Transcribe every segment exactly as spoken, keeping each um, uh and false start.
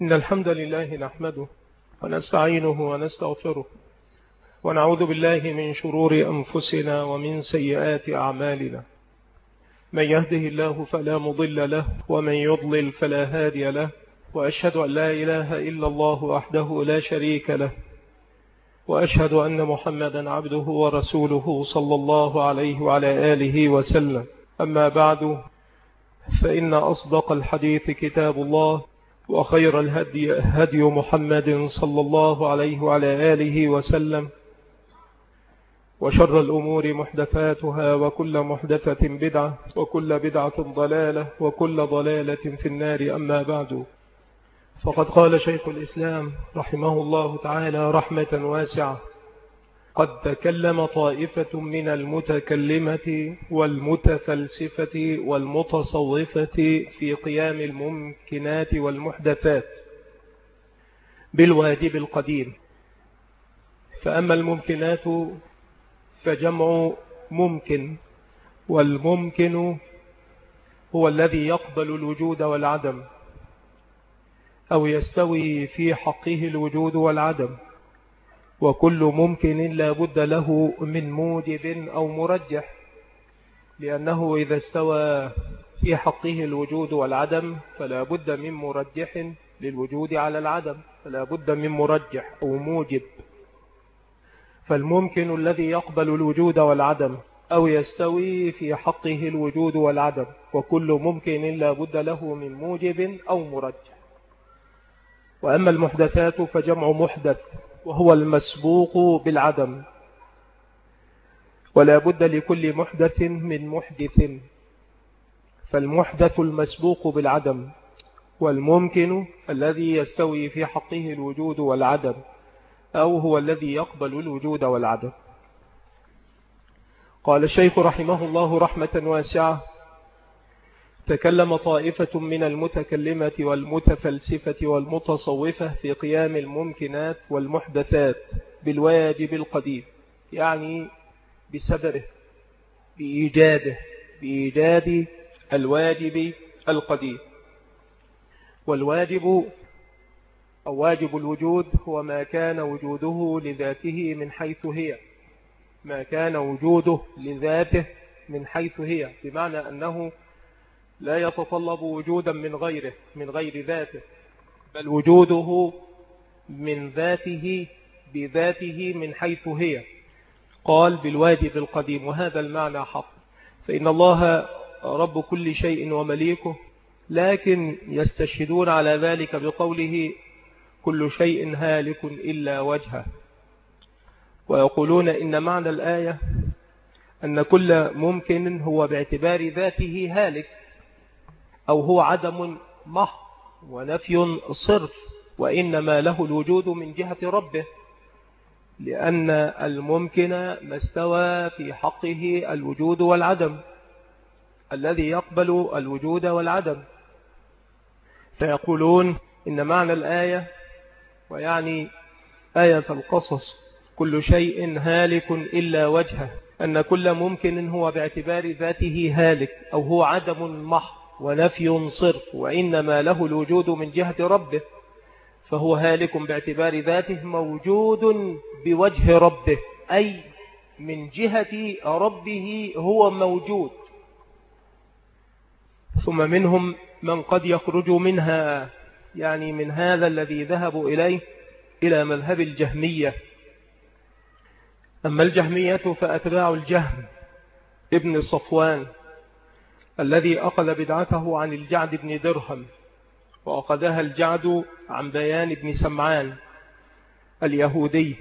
إن الحمد لله نحمده ونستعينه ونستغفره ونعوذ بالله من شرور أنفسنا ومن سيئات أعمالنا. من يهده الله فلا مضل له ومن يضلل فلا هادي له، وأشهد أن لا إله إلا الله وحده لا شريك له، وأشهد أن محمدا عبده ورسوله صلى الله عليه وعلى آله وسلم. أما بعد، فإن أصدق الحديث كتاب الله، وخير الهدي هدي محمد صلى الله عليه وعلى آله وسلم، وشر الأمور محدثاتها، وكل محدثة بدعة، وكل بدعة ضلالة، وكل ضلالة في النار. أما بعد، فقد قال شيخ الإسلام رحمه الله تعالى رحمة واسعة: قد تكلم طائفة من المتكلمة والمتفلسفة والمتصوفة في قيام الممكنات والمحدثات بالواجب القديم. فأما الممكنات فجمع ممكن، والممكن هو الذي يقبل الوجود والعدم، أو يستوي في حقه الوجود والعدم، وكل ممكن لا بد له من موجب أو مرجح، لأنه إذا استوى في حقه الوجود والعدم فلا بد من مرجح للوجود على العدم، فلا بد من مرجح أو موجب. فالممكن الذي يقبل الوجود والعدم أو يستوي في حقه الوجود والعدم، وكل ممكن لا بد له من موجب أو مرجح. وأما المحدثات فجمع محدث، وهو المسبوق بالعدم، ولا بد لكل محدث من محدث، فالمحدث المسبوق بالعدم، والممكن الذي يستوي في حقه الوجود والعدم، أو هو الذي يقبل الوجود والعدم. قال الشيخ رحمه الله رحمة واسعة: تكلم طائفة من المتكلمة والمتفلسفة والمتصوفة في قيام الممكنات والمحدثات بالواجب القديم، يعني بسببه، بإيجاده، بإيجاد الواجب القديم. والواجب أو واجب الوجود هو ما كان وجوده لذاته من حيث هي، ما كان وجوده لذاته من حيث هي، بمعنى أنه لا يتطلب وجودا من غيره، من غير ذاته، بل وجوده من ذاته بذاته من حيث هي. قال بالواجب القديم، وهذا المعنى حق، فإن الله رب كل شيء ومليكه، لكن يستشهدون على ذلك بقوله: كل شيء هالك إلا وجهه. ويقولون إن معنى الآية أن كل ممكن هو باعتبار ذاته هالك، أو هو عدم محض ونفي صرف، وإنما له الوجود من جهة ربه، لأن الممكن ما استوى في حقه الوجود والعدم، الذي يقبل الوجود والعدم. فيقولون إن معنى الآية، ويعني آية القصص، كل شيء هالك إلا وجهه، أن كل ممكن هو باعتبار ذاته هالك، أو هو عدم محض ونفي صرف، وإنما له الوجود من جهة ربه، فهو هالك باعتبار ذاته، موجود بوجه ربه، أي من جهة ربه هو موجود. ثم منهم من قد يخرج منها، يعني من هذا الذي ذهبوا إليه، إلى مذهب الجهمية. أما الجهمية فأتباع الجهم ابن صفوان، الذي أخذ بدعته عن الجعد بن درهم، وأخذها الجعد عن بيان بن سمعان اليهودي.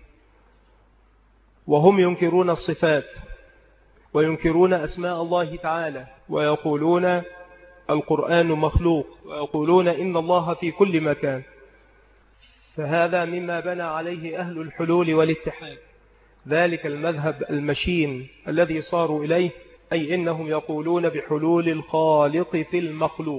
وهم ينكرون الصفات، وينكرون أسماء الله تعالى، ويقولون القرآن مخلوق، ويقولون إن الله في كل مكان. فهذا مما بنى عليه أهل الحلول والاتحاد، ذلك المذهب المشين الذي صاروا إليه، أي إنهم يقولون بحلول الخالق في المخلوق.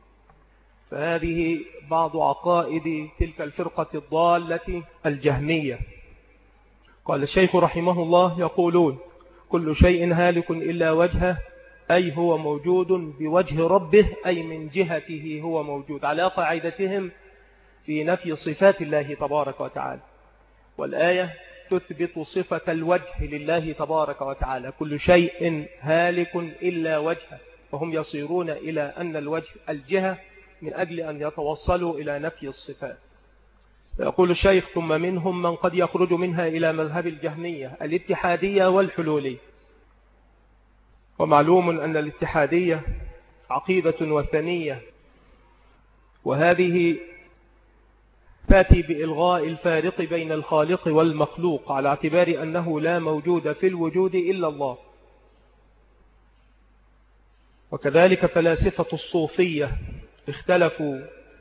فهذه بعض عقائد تلك الفرقة الضالة الجهمية. قال الشيخ رحمه الله: يقولون كل شيء هالك إلا وجهه، أي هو موجود بوجه ربه، أي من جهته هو موجود. على قاعدتهم في نفي صفات الله تبارك وتعالى، والآية تثبت صفة الوجه لله تبارك وتعالى، كل شيء هالك إلا وجهه، وهم يصيرون إلى أن الوجه الجهة من أجل أن يتوصلوا إلى نفي الصفات. يقول الشيخ: ثم منهم من قد يخرج منها إلى مذهب الجهمية الاتحادية والحلولية. ومعلوم أن الاتحادية عقيدة وثنية، وهذه تأتي بإلغاء الفارق بين الخالق والمخلوق على اعتبار أنه لا موجود في الوجود إلا الله. وكذلك فلاسفة الصوفية اختلفوا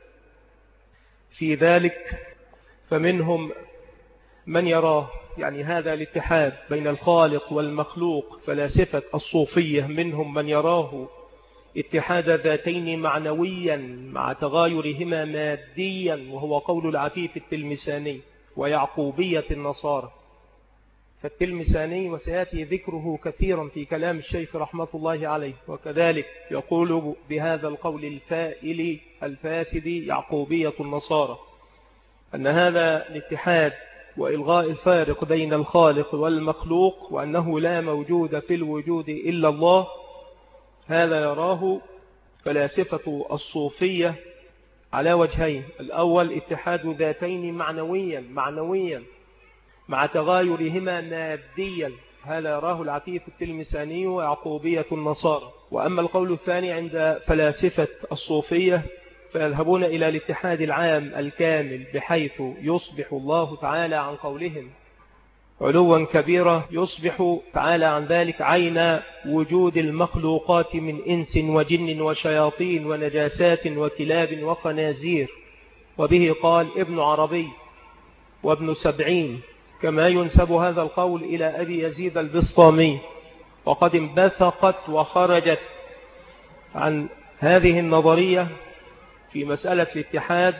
في ذلك، فمنهم من يراه يعني هذا الاتحاد بين الخالق والمخلوق، فلاسفة الصوفية منهم من يراه اتحاد ذاتين معنويا مع تغايرهما ماديا، وهو قول العفيف التلمساني ويعقوبية النصارى. فالتلمساني وسيأتي ذكره كثيرا في كلام الشيخ رحمة الله عليه، وكذلك يقول بهذا القول الفائل الفاسد يعقوبية النصارى أن هذا الاتحاد وإلغاء الفارق بين الخالق والمخلوق وأنه لا موجود في الوجود إلا الله، هذا يراه فلاسفة الصوفية على وجهين: الأول اتحاد ذاتين معنويا معنويا مع تغايرهما ماديا، هذا يراه العفيف التلمساني ويعقوبية النصارى. وأما القول الثاني عند فلاسفة الصوفية فيذهبون إلى الاتحاد العام الكامل، بحيث يصبح الله تعالى عن قولهم علوا كبيرا، يصبح تعالى عن ذلك عين وجود المخلوقات من إنس وجن وشياطين ونجاسات وكلاب وخنازير. وبه قال ابن عربي وابن سبعين، كما ينسب هذا القول إلى أبي يزيد البسطامي. وقد انبثقت وخرجت عن هذه النظرية في مسألة الاتحاد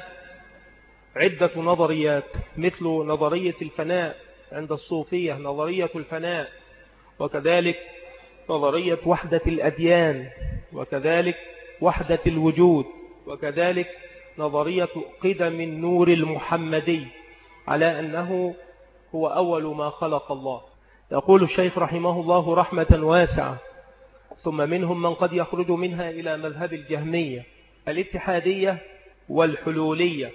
عدة نظريات، مثل نظرية الفناء عند الصوفية، نظرية الفناء، وكذلك نظرية وحدة الأديان، وكذلك وحدة الوجود، وكذلك نظرية قدم النور المحمدي على أنه هو أول ما خلق الله. يقول الشيخ رحمه الله رحمة واسعة: ثم منهم من قد يخرج منها إلى مذهب الجهمية الاتحادية والحلولية،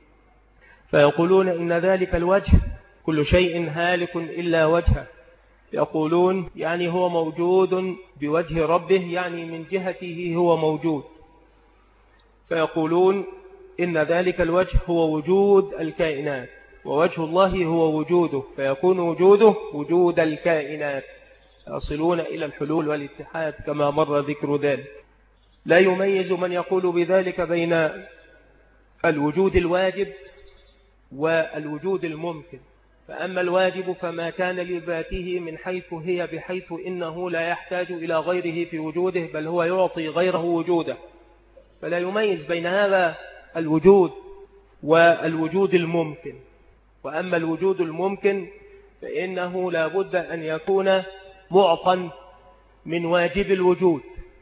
فيقولون إن ذلك الوجه كل شيء هالك إلا وجهه. يقولون يعني هو موجود بوجه ربه، يعني من جهته هو موجود. فيقولون إن ذلك الوجه هو وجود الكائنات، ووجه الله هو وجوده، فيكون وجوده وجود الكائنات. يصلون إلى الحلول والاتحاد كما مر ذكر ذلك. لا يميز من يقول بذلك بين الوجود الواجب والوجود الممكن. فأما الواجب فما كان لذاته من حيث هي، بحيث إنه لا يحتاج إلى غيره في وجوده، بل هو يعطي غيره وجوده، فلا يميز بين هذا الوجود والوجود الممكن. وأما الوجود الممكن فإنه لا بد أن يكون معطى من واجب الوجود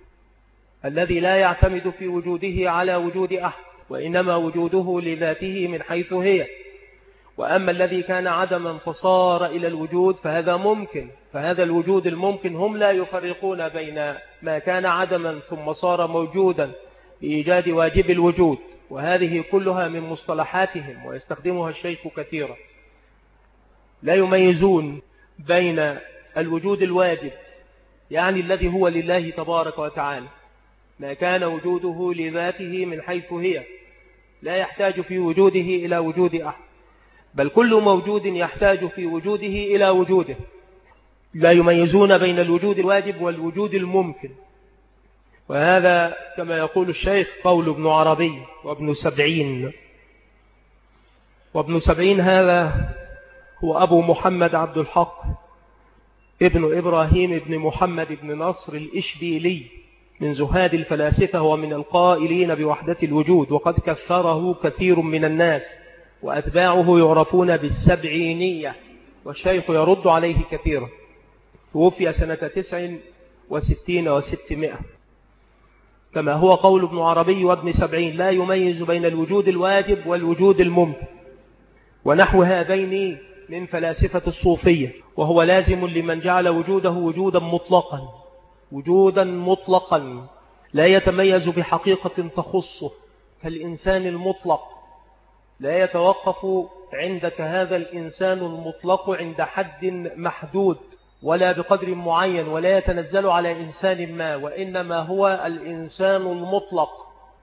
الذي لا يعتمد في وجوده على وجود أحد، وإنما وجوده لذاته من حيث هي. وأما الذي كان عدما فصار إلى الوجود فهذا ممكن، فهذا الوجود الممكن هم لا يفرقون بين ما كان عدما ثم صار موجودا بإيجاد واجب الوجود، وهذه كلها من مصطلحاتهم ويستخدمها الشيخ كثيرا. لا يميزون بين الوجود الواجب يعني الذي هو لله تبارك وتعالى، ما كان وجوده لذاته من حيث هي، لا يحتاج في وجوده إلى وجود أحد، بل كل موجود يحتاج في وجوده إلى وجوده. لا يميزون بين الوجود الواجب والوجود الممكن. وهذا كما يقول الشيخ قول ابن عربي وابن سبعين. وابن سبعين هذا هو أبو محمد عبد الحق ابن إبراهيم ابن محمد ابن نصر الإشبيلي، من زهاد الفلاسفة ومن القائلين بوحدة الوجود، وقد كفره كثير من الناس، وأتباعه يعرفون بالسبعينية، والشيخ يرد عليه كثيرا. توفي سنة تسع وستين وستمائة. كما هو قول ابن عربي وابن سبعين لا يميز بين الوجود الواجب والوجود الممكن، ونحو هذين من فلاسفة الصوفية. وهو لازم لمن جعل وجوده وجودا مطلقا وجودا مطلقا لا يتميز بحقيقة تخصه كالإنسان المطلق، لا يتوقف عندك هذا الإنسان المطلق عند حد محدود ولا بقدر معين، ولا يتنزل على إنسان ما، وإنما هو الإنسان المطلق.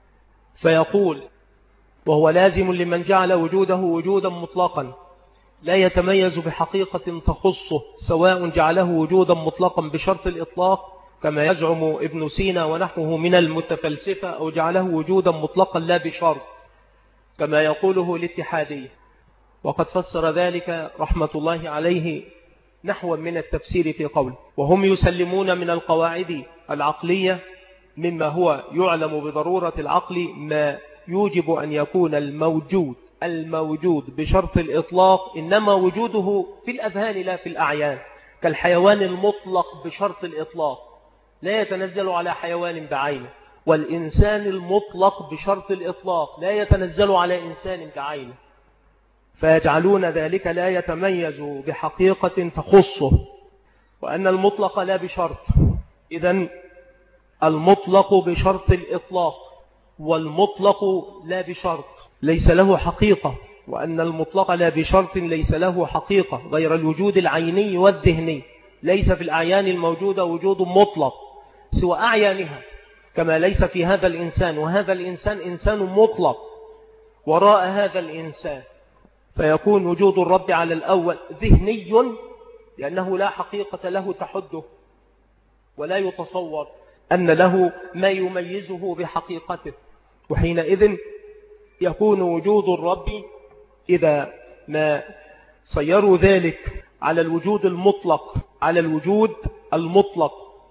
فيقول وهو لازم لمن جعل وجوده وجودا مطلقا لا يتميز بحقيقة تخصه، سواء جعله وجودا مطلقا بشرط الإطلاق كما يزعم ابن سينا ونحوه من المتفلسفة، أو جعله وجودا مطلقا لا بشرط كما يقوله الاتحادية. وقد فسر ذلك رحمة الله عليه نحو من التفسير في قول وهم يسلمون من القواعد العقلية مما هو يعلم بضرورة العقل ما يوجب أن يكون الموجود الموجود بشرط الإطلاق إنما وجوده في الأذهان لا في الأعيان، كالحيوان المطلق بشرط الإطلاق لا يتنزل على حيوان بعينه، والإنسان المطلق بشرط الإطلاق لا يتنزل على إنسان بعينه، فيجعلون ذلك لا يتميز بحقيقة تخصه، وأن المطلق لا بشرط. إذن المطلق بشرط الإطلاق والمطلق لا بشرط ليس له حقيقة، وأن المطلق لا بشرط ليس له حقيقة غير الوجود العيني والذهني. ليس في الأعيان الموجودة وجود مطلق سوى أعيانها، كما ليس في هذا الإنسان، وهذا الإنسان إنسان مطلق وراء هذا الإنسان. فيكون وجود الرب على الأول ذهني لأنه لا حقيقة له تحده، ولا يتصور أن له ما يميزه بحقيقته، وحينئذ يكون وجود الرب إذا ما صيروا ذلك على الوجود المطلق على الوجود المطلق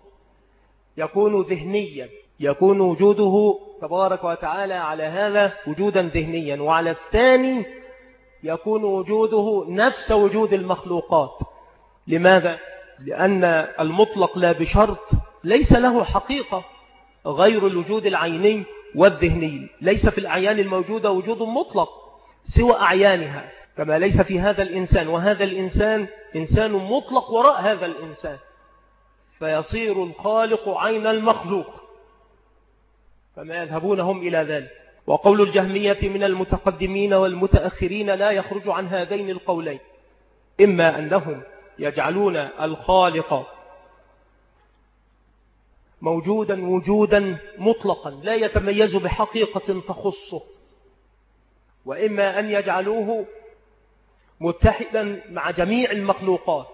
يكون ذهنيا، يكون وجوده تبارك وتعالى على هذا وجودا ذهنيا، وعلى الثاني يكون وجوده نفس وجود المخلوقات. لماذا؟ لأن المطلق لا بشرط ليس له حقيقة غير الوجود العيني والذهني. ليس في الأعيان الموجودة وجود مطلق سوى أعيانها، كما ليس في هذا الإنسان، وهذا الإنسان إنسان مطلق وراء هذا الإنسان، فيصير الخالق عين المخلوق، فما يذهبون هم إلى ذلك. وقول الجهمية من المتقدمين والمتأخرين لا يخرج عن هذين القولين، إما أنهم يجعلون الخالق موجودا وجودا مطلقا لا يتميز بحقيقة تخصه، وإما أن يجعلوه متحدا مع جميع المخلوقات،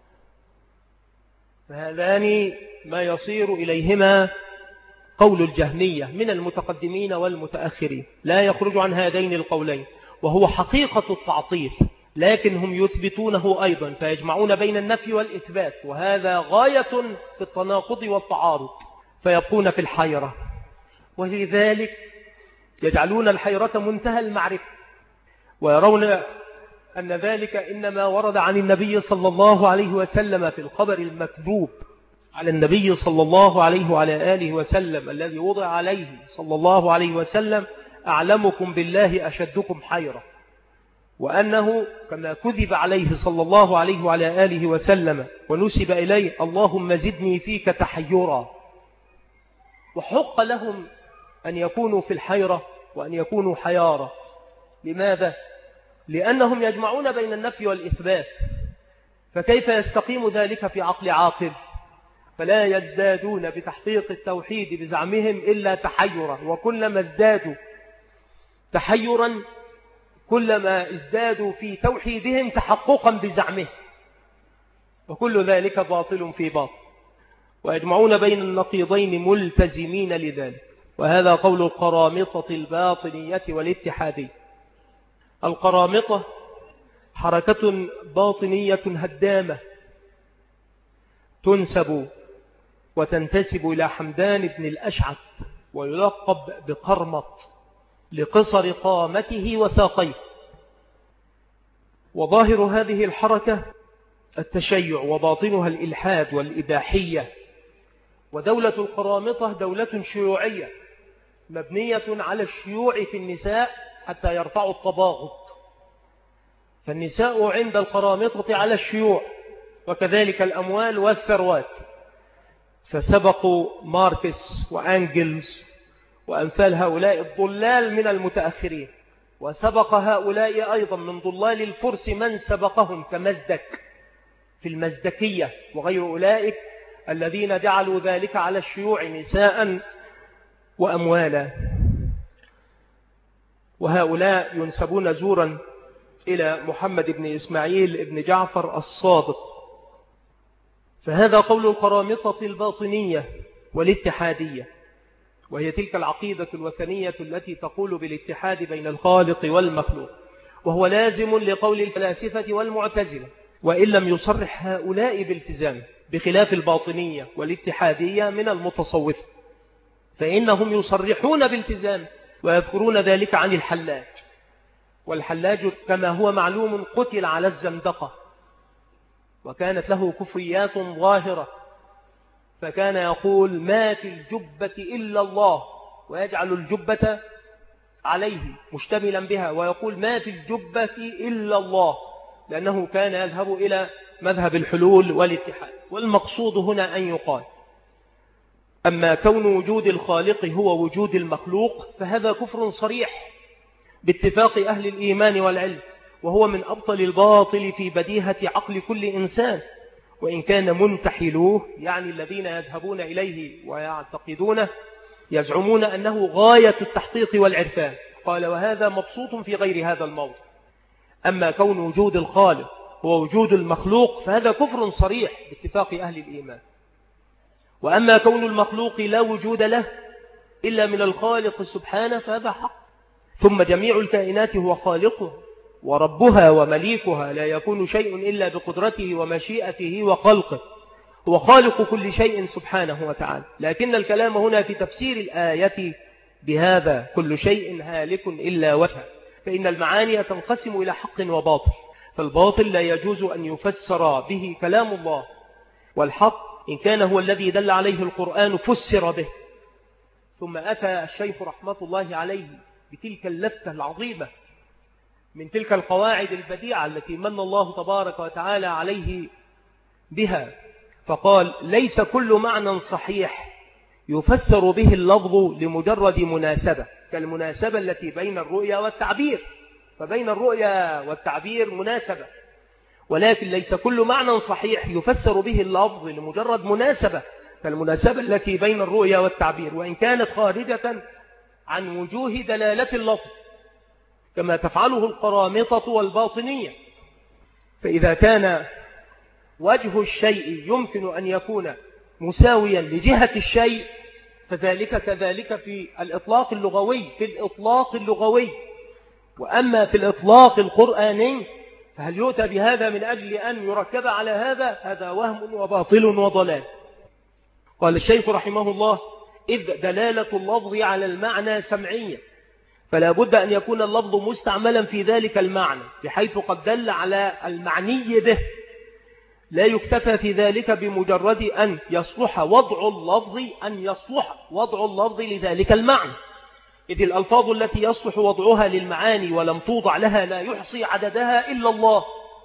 فهذان ما يصير إليهما قول الجهمية من المتقدمين والمتأخرين، لا يخرج عن هذين القولين، وهو حقيقة التعطيل، لكن هم يثبتونه أيضا، فيجمعون بين النفي والإثبات، وهذا غاية في التناقض والتعارض، فيبقون في الحيرة. ولذلك يجعلون الحيرة منتهى المعرفة، ويرون أن ذلك إنما ورد عن النبي صلى الله عليه وسلم في الخبر المكذوب على النبي صلى الله عليه وعلى آله وسلم الذي وضع عليه صلى الله عليه وسلم أعلمكم بالله أشدكم حيرة، وأنه كما كذب عليه صلى الله عليه وعلى آله وسلم ونسب إليه اللهم زدني فيك تحيرا. وحق لهم أن يكونوا في الحيرة وأن يكونوا حيارة. لماذا؟ لأنهم يجمعون بين النفي والإثبات، فكيف يستقيم ذلك في عقل عاقل؟ فلا يزدادون بتحقيق التوحيد بزعمهم إلا تحيرا، وكلما ازدادوا تحيرا كلما ازدادوا في توحيدهم تحققا بزعمه، وكل ذلك باطل في باطل، ويجمعون بين النقيضين ملتزمين لذلك. وهذا قول القرامطة الباطنية والاتحادية. القرامطة حركة باطنية هدامة تنسب وتنتسب إلى حمدان بن الأشعث، ويلقب بقرمط لقصر قامته وساقيه. وظاهر هذه الحركة التشيع، وباطنها الإلحاد والإباحية ودولة القرامطة دولة شيوعية مبنية على الشيوع في النساء حتى يرفعوا التباغض، فالنساء عند القرامطة على الشيوع، وكذلك الأموال والثروات. فسبقوا ماركس وأنجلز وأمثال هؤلاء الضلال من المتأخرين، وسبق هؤلاء أيضا من ضلال الفرس من سبقهم كمزدك في المزدكية وغير أولئك الذين جعلوا ذلك على الشيوع نساء وأموالا. وهؤلاء ينسبون زورا إلى محمد بن إسماعيل بن جعفر الصادق. فهذا قول القرامطة الباطنية والاتحادية، وهي تلك العقيدة الوثنية التي تقول بالاتحاد بين الخالق والمخلوق، وهو لازم لقول الفلاسفة والمعتزلة، وإن لم يصرح هؤلاء بالتزام، بخلاف الباطنية والاتحادية من المتصوفة، فإنهم يصرحون بالتزام ويذكرون ذلك عن الحلاج. والحلاج كما هو معلوم قتل على الزندقة، وكانت له كفريات ظاهرة، فكان يقول ما في الجبة إلا الله، ويجعل الجبة عليه مشتملا بها، ويقول ما في الجبة إلا الله، لأنه كان يذهب إلى مذهب الحلول والاتحاد. والمقصود هنا أن يقال أما كون وجود الخالق هو وجود المخلوق فهذا كفر صريح باتفاق أهل الإيمان والعلم، وهو من أبطل الباطل في بديهة عقل كل إنسان، وإن كان منتحلوه يعني الذين يذهبون إليه ويعتقدونه يزعمون أنه غاية التحقيق والعرفان. قال وهذا مبسوط في غير هذا الموضع. أما كون وجود الخالق هو وجود المخلوق فهذا كفر صريح باتفاق أهل الإيمان. وأما كون المخلوق لا وجود له إلا من الخالق سبحانه فهذا حق. ثم جميع الكائنات هو خالقها وربها ومليكها، لا يكون شيء إلا بقدرته ومشيئته وخلقه، هو خالق كل شيء سبحانه وتعالى. لكن الكلام هنا في تفسير الآية بهذا كل شيء هالك إلا وجهه، فإن المعاني تنقسم إلى حق وباطل، فالباطل لا يجوز أن يفسر به كلام الله، والحق إن كان هو الذي دل عليه القرآن فسر به. ثم أتى الشيخ رحمة الله عليه بتلك اللفتة العظيمة من تلك القواعد البديعة التي من الله تبارك وتعالى عليه بها، فقال ليس كل معنى صحيح يفسر به اللفظ لمجرد مناسبة، كالمناسبة التي بين الرؤيا والتعبير، فبين الرؤيا والتعبير مناسبة، ولكن ليس كل معنى صحيح يفسر به اللفظ لمجرد مناسبة، كالمناسبة التي بين الرؤيا والتعبير، وإن كانت خارجة عن وجوه دلالة اللفظ كما تفعله القرامطة والباطنية. فإذا كان وجه الشيء يمكن أن يكون مساويا لجهة الشيء فذلك كذلك في الإطلاق اللغوي في الإطلاق اللغوي وأما في الإطلاق القرآني فهل يؤتى بهذا من أجل أن يركب على هذا؟ هذا وهم وباطل وضلال. قال الشيخ رحمه الله إذ دلالة اللفظ على المعنى سمعية، فلا بد أن يكون اللفظ مستعملا في ذلك المعنى بحيث قد دل على المعني به، لا يكتفى في ذلك بمجرد أن يصلح وضع اللفظ أن يصلح وضع اللفظ لذلك المعنى، إذ الألفاظ التي يصلح وضعها للمعاني ولم توضع لها لا يحصي عددها إلا الله.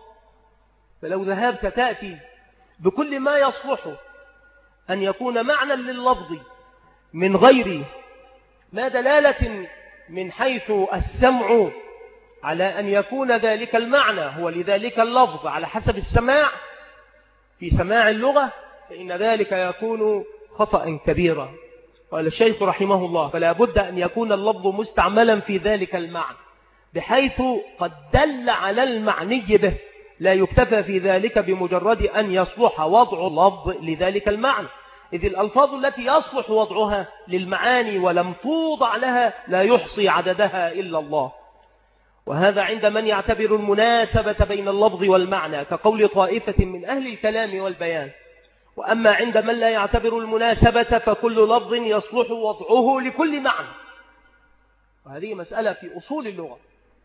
فلو ذهبت تأتي بكل ما يصلح أن يكون معنى لللفظ من غير ما دلالة من حيث السمع على أن يكون ذلك المعنى هو لذلك اللفظ على حسب السماع في سماع اللغة، فإن ذلك يكون خطأ كبيرا. قال الشيخ رحمه الله فلا بد أن يكون اللفظ مستعملا في ذلك المعنى بحيث قد دل على المعني به، لا يكتفى في ذلك بمجرد أن يصلح وضع اللفظ لذلك المعنى، إذ الألفاظ التي يصلح وضعها للمعاني ولم توضع لها لا يحصي عددها إلا الله. وهذا عند من يعتبر المناسبة بين اللفظ والمعنى كقول طائفة من أهل الكلام والبيان. وأما عند من لا يعتبر المناسبة فكل لفظ يصلح وضعه لكل معنى. وهذه مسألة في أصول اللغة،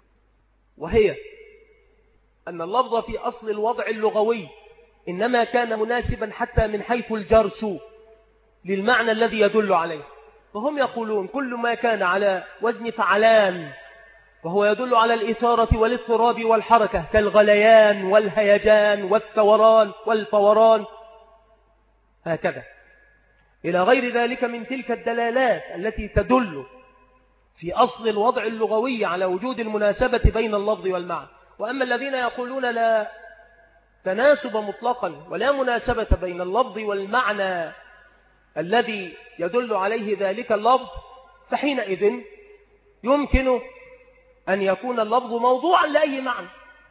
وهي أن اللفظ في أصل الوضع اللغوي إنما كان مناسبا حتى من حيث الجرس، للمعنى الذي يدل عليه. فهم يقولون كل ما كان على وزن فعلان وهو يدل على الإثارة والاضطراب والحركة كالغليان والهيجان والثوران والفوران هكذا إلى غير ذلك من تلك الدلالات التي تدل في أصل الوضع اللغوي على وجود المناسبة بين اللفظ والمعنى. وأما الذين يقولون لا تناسب مطلقا ولا مناسبة بين اللفظ والمعنى الذي يدل عليه ذلك اللفظ، فحينئذ يمكن أن يكون اللفظ موضوعا لأي معنى.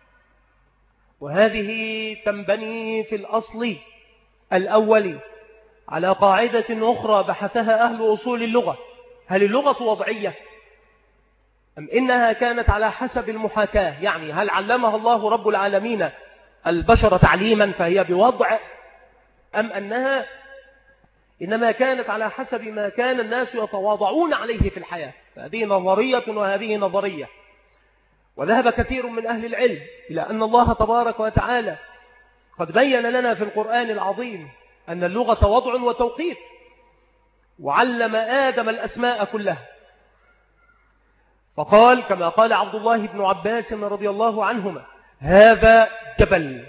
وهذه تنبني في الأصل الأول على قاعدة أخرى بحثها أهل أصول اللغة: هل اللغة وضعية أم إنها كانت على حسب المحاكاة؟ يعني هل علمها الله رب العالمين البشر تعليما فهي بوضع، أم أنها إنما كانت على حسب ما كان الناس يتواضعون عليه في الحياة؟ فهذه نظرية وهذه نظرية. وذهب كثير من أهل العلم إلى أن الله تبارك وتعالى قد بين لنا في القرآن العظيم أن اللغة وضع وتوقيت، وعلم آدم الأسماء كلها، فقال كما قال عبد الله بن عباس رضي الله عنهما: هذا جبل،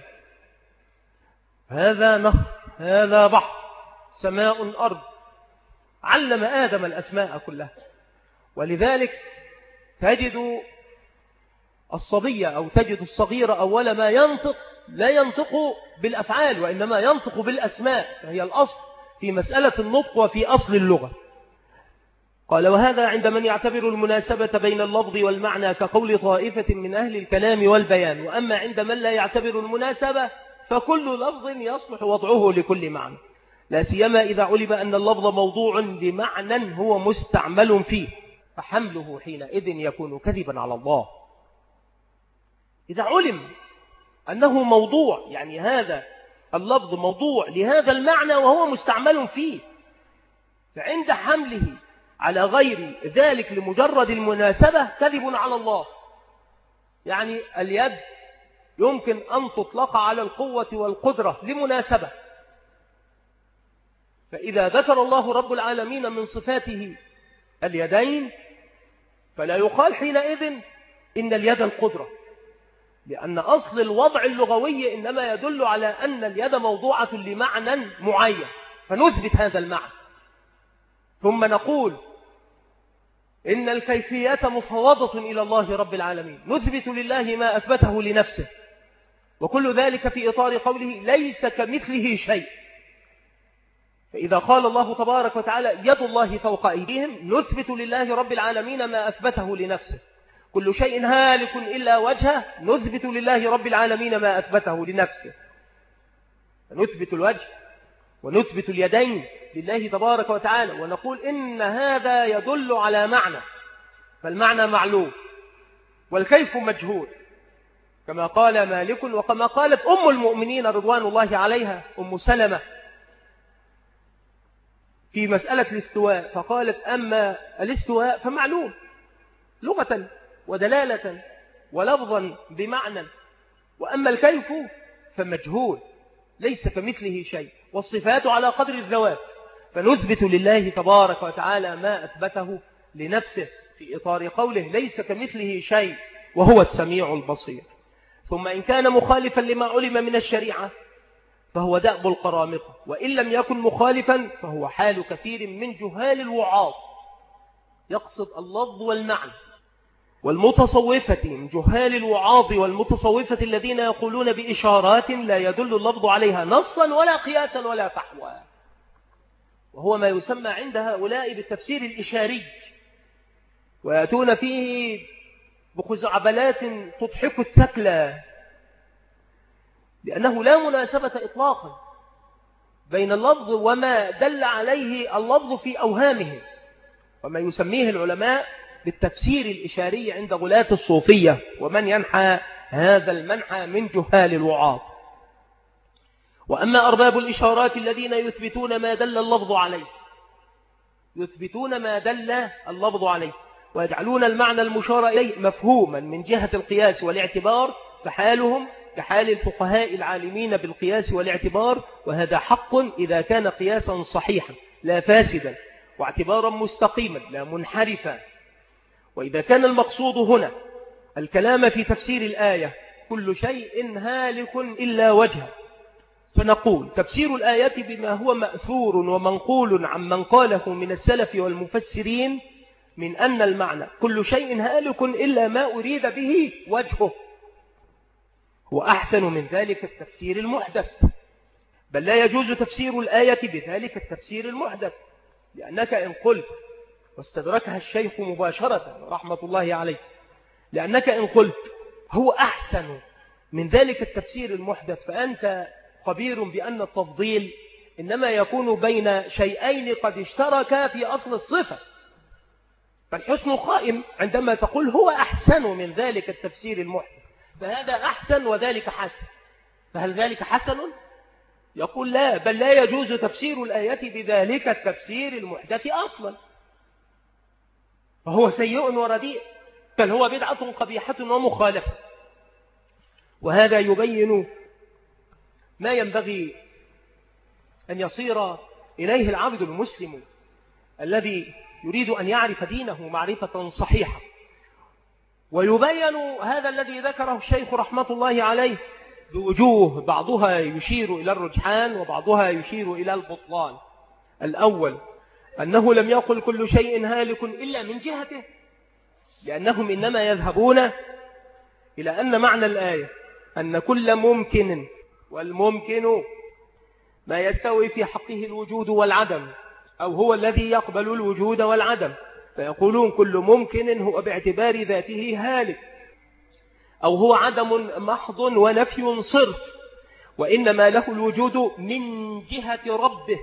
هذا نهر، هذا بحر، سماء، أرض. علم آدم الأسماء كلها. ولذلك تجد الصبي أو تجد الصغير أول ما ينطق لا ينطق بالأفعال وإنما ينطق بالأسماء، فهي الأصل في مسألة النطق وفي أصل اللغة. قال: وهذا عند من يعتبر المناسبة بين اللفظ والمعنى كقول طائفة من أهل الكلام والبيان. وأما عند من لا يعتبر المناسبة فكل لفظ يصلح وضعه لكل معنى، لا سيما إذا علم أن اللفظ موضوع لمعنى هو مستعمل فيه، فحمله حينئذ يكون كذبا على الله. إذا علم أنه موضوع، يعني هذا اللفظ موضوع لهذا المعنى وهو مستعمل فيه، فعند حمله على غير ذلك لمجرد المناسبة كذب على الله. يعني اليد يمكن أن تطلق على القوة والقدرة لمناسبة، فإذا ذكر الله رب العالمين من صفاته اليدين فلا يقال حينئذ إن اليد القدرة، لأن أصل الوضع اللغوي إنما يدل على أن اليد موضوعة لمعنى معين، فنثبت هذا المعنى. ثم نقول إن الكيفية مفوضة إلى الله رب العالمين، نثبت لله ما أثبته لنفسه، وكل ذلك في إطار قوله ليس كمثله شيء. فإذا قال الله تبارك وتعالى يد الله فوق أيديهم، نثبت لله رب العالمين ما أثبته لنفسه. كل شيء هالك إلا وجهه، نثبت لله رب العالمين ما أثبته لنفسه. نثبت الوجه ونثبت اليدين لله تبارك وتعالى، ونقول إن هذا يدل على معنى، فالمعنى معلوم والكيف مجهول، كما قال مالك وكما قالت أم المؤمنين رضوان الله عليها أم سلمة في مسألة الاستواء، فقالت أما الاستواء فمعلوم لغة ودلالة ولفظا بمعنى، وأما الكيف فمجهول ليس كمثله شيء، والصفات على قدر الذوات، فنثبت لله تبارك وتعالى ما أثبته لنفسه في إطار قوله ليس كمثله شيء وهو السميع البصير. ثم إن كان مخالفا لما علم من الشريعة فهو دأب القرامطة، وإن لم يكن مخالفا فهو حال كثير من جهال الوعاظ، يقصد اللفظ والمعنى، والمتصوفة من جهال الوعاظ والمتصوفة الذين يقولون بإشارات لا يدل اللفظ عليها نصا ولا قياسا ولا فحوا، وهو ما يسمى عند هؤلاء بالتفسير الإشاري، ويأتون فيه بخزعبلات تضحك الثكلى، لأنه لا مناسبة إطلاقا بين اللفظ وما دل عليه اللفظ في أوهامه، وما يسميه العلماء بالتفسير الإشاري عند غلاة الصوفية ومن ينحى هذا المنحى من جهال الوعاظ. وأما أرباب الإشارات الذين يثبتون ما دل اللفظ عليه، يثبتون ما دل اللفظ عليه ويجعلون المعنى المشار إليه مفهوما من جهة القياس والاعتبار، فحالهم كحال الفقهاء العالمين بالقياس والاعتبار، وهذا حق إذا كان قياسا صحيحا، لا فاسدا، واعتبارا مستقيما لا منحرفا. وإذا كان المقصود هنا الكلام في تفسير الآية كل شيء هالك إلا وجهه، فنقول تفسير الآية بما هو مأثور ومنقول عن من قاله من السلف والمفسرين من أن المعنى كل شيء هالك إلا ما أريد به وجهه، هو أحسن من ذلك التفسير المحدث. بل لا يجوز تفسير الآية بذلك التفسير المحدث، لأنك إن قلت، واستدركها الشيخ مباشرة رحمة الله عليه، لأنك إن قلت هو أحسن من ذلك التفسير المحدث فأنت خبير بأن التفضيل إنما يكون بين شيئين قد اشتركا في أصل الصفة، فالحسن قائم عندما تقول هو أحسن من ذلك التفسير المحدث، فهذا أحسن وذلك حسن، فهل ذلك حسن؟ يقول لا، بل لا يجوز تفسير الآية بذلك التفسير المحدث أصلا، فهو سيء ورديء، بل هو بدعة قبيحة ومخالفة. وهذا يبين ما ينبغي أن يصير إليه العبد المسلم الذي يريد أن يعرف دينه معرفة صحيحة. ويبين هذا الذي ذكره الشيخ رحمة الله عليه بوجوه بعضها يشير إلى الرجحان وبعضها يشير إلى البطلان. الأول أنه لم يقل كل شيء هالك إلا من جهته، لأنهم إنما يذهبون إلى أن معنى الآية أن كل ممكن، والممكن ما يستوي في حقه الوجود والعدم، أو هو الذي يقبل الوجود والعدم، فيقولون كل ممكن هو باعتبار ذاته هالك، أو هو عدم محض ونفي صرف، وإنما له الوجود من جهة ربه،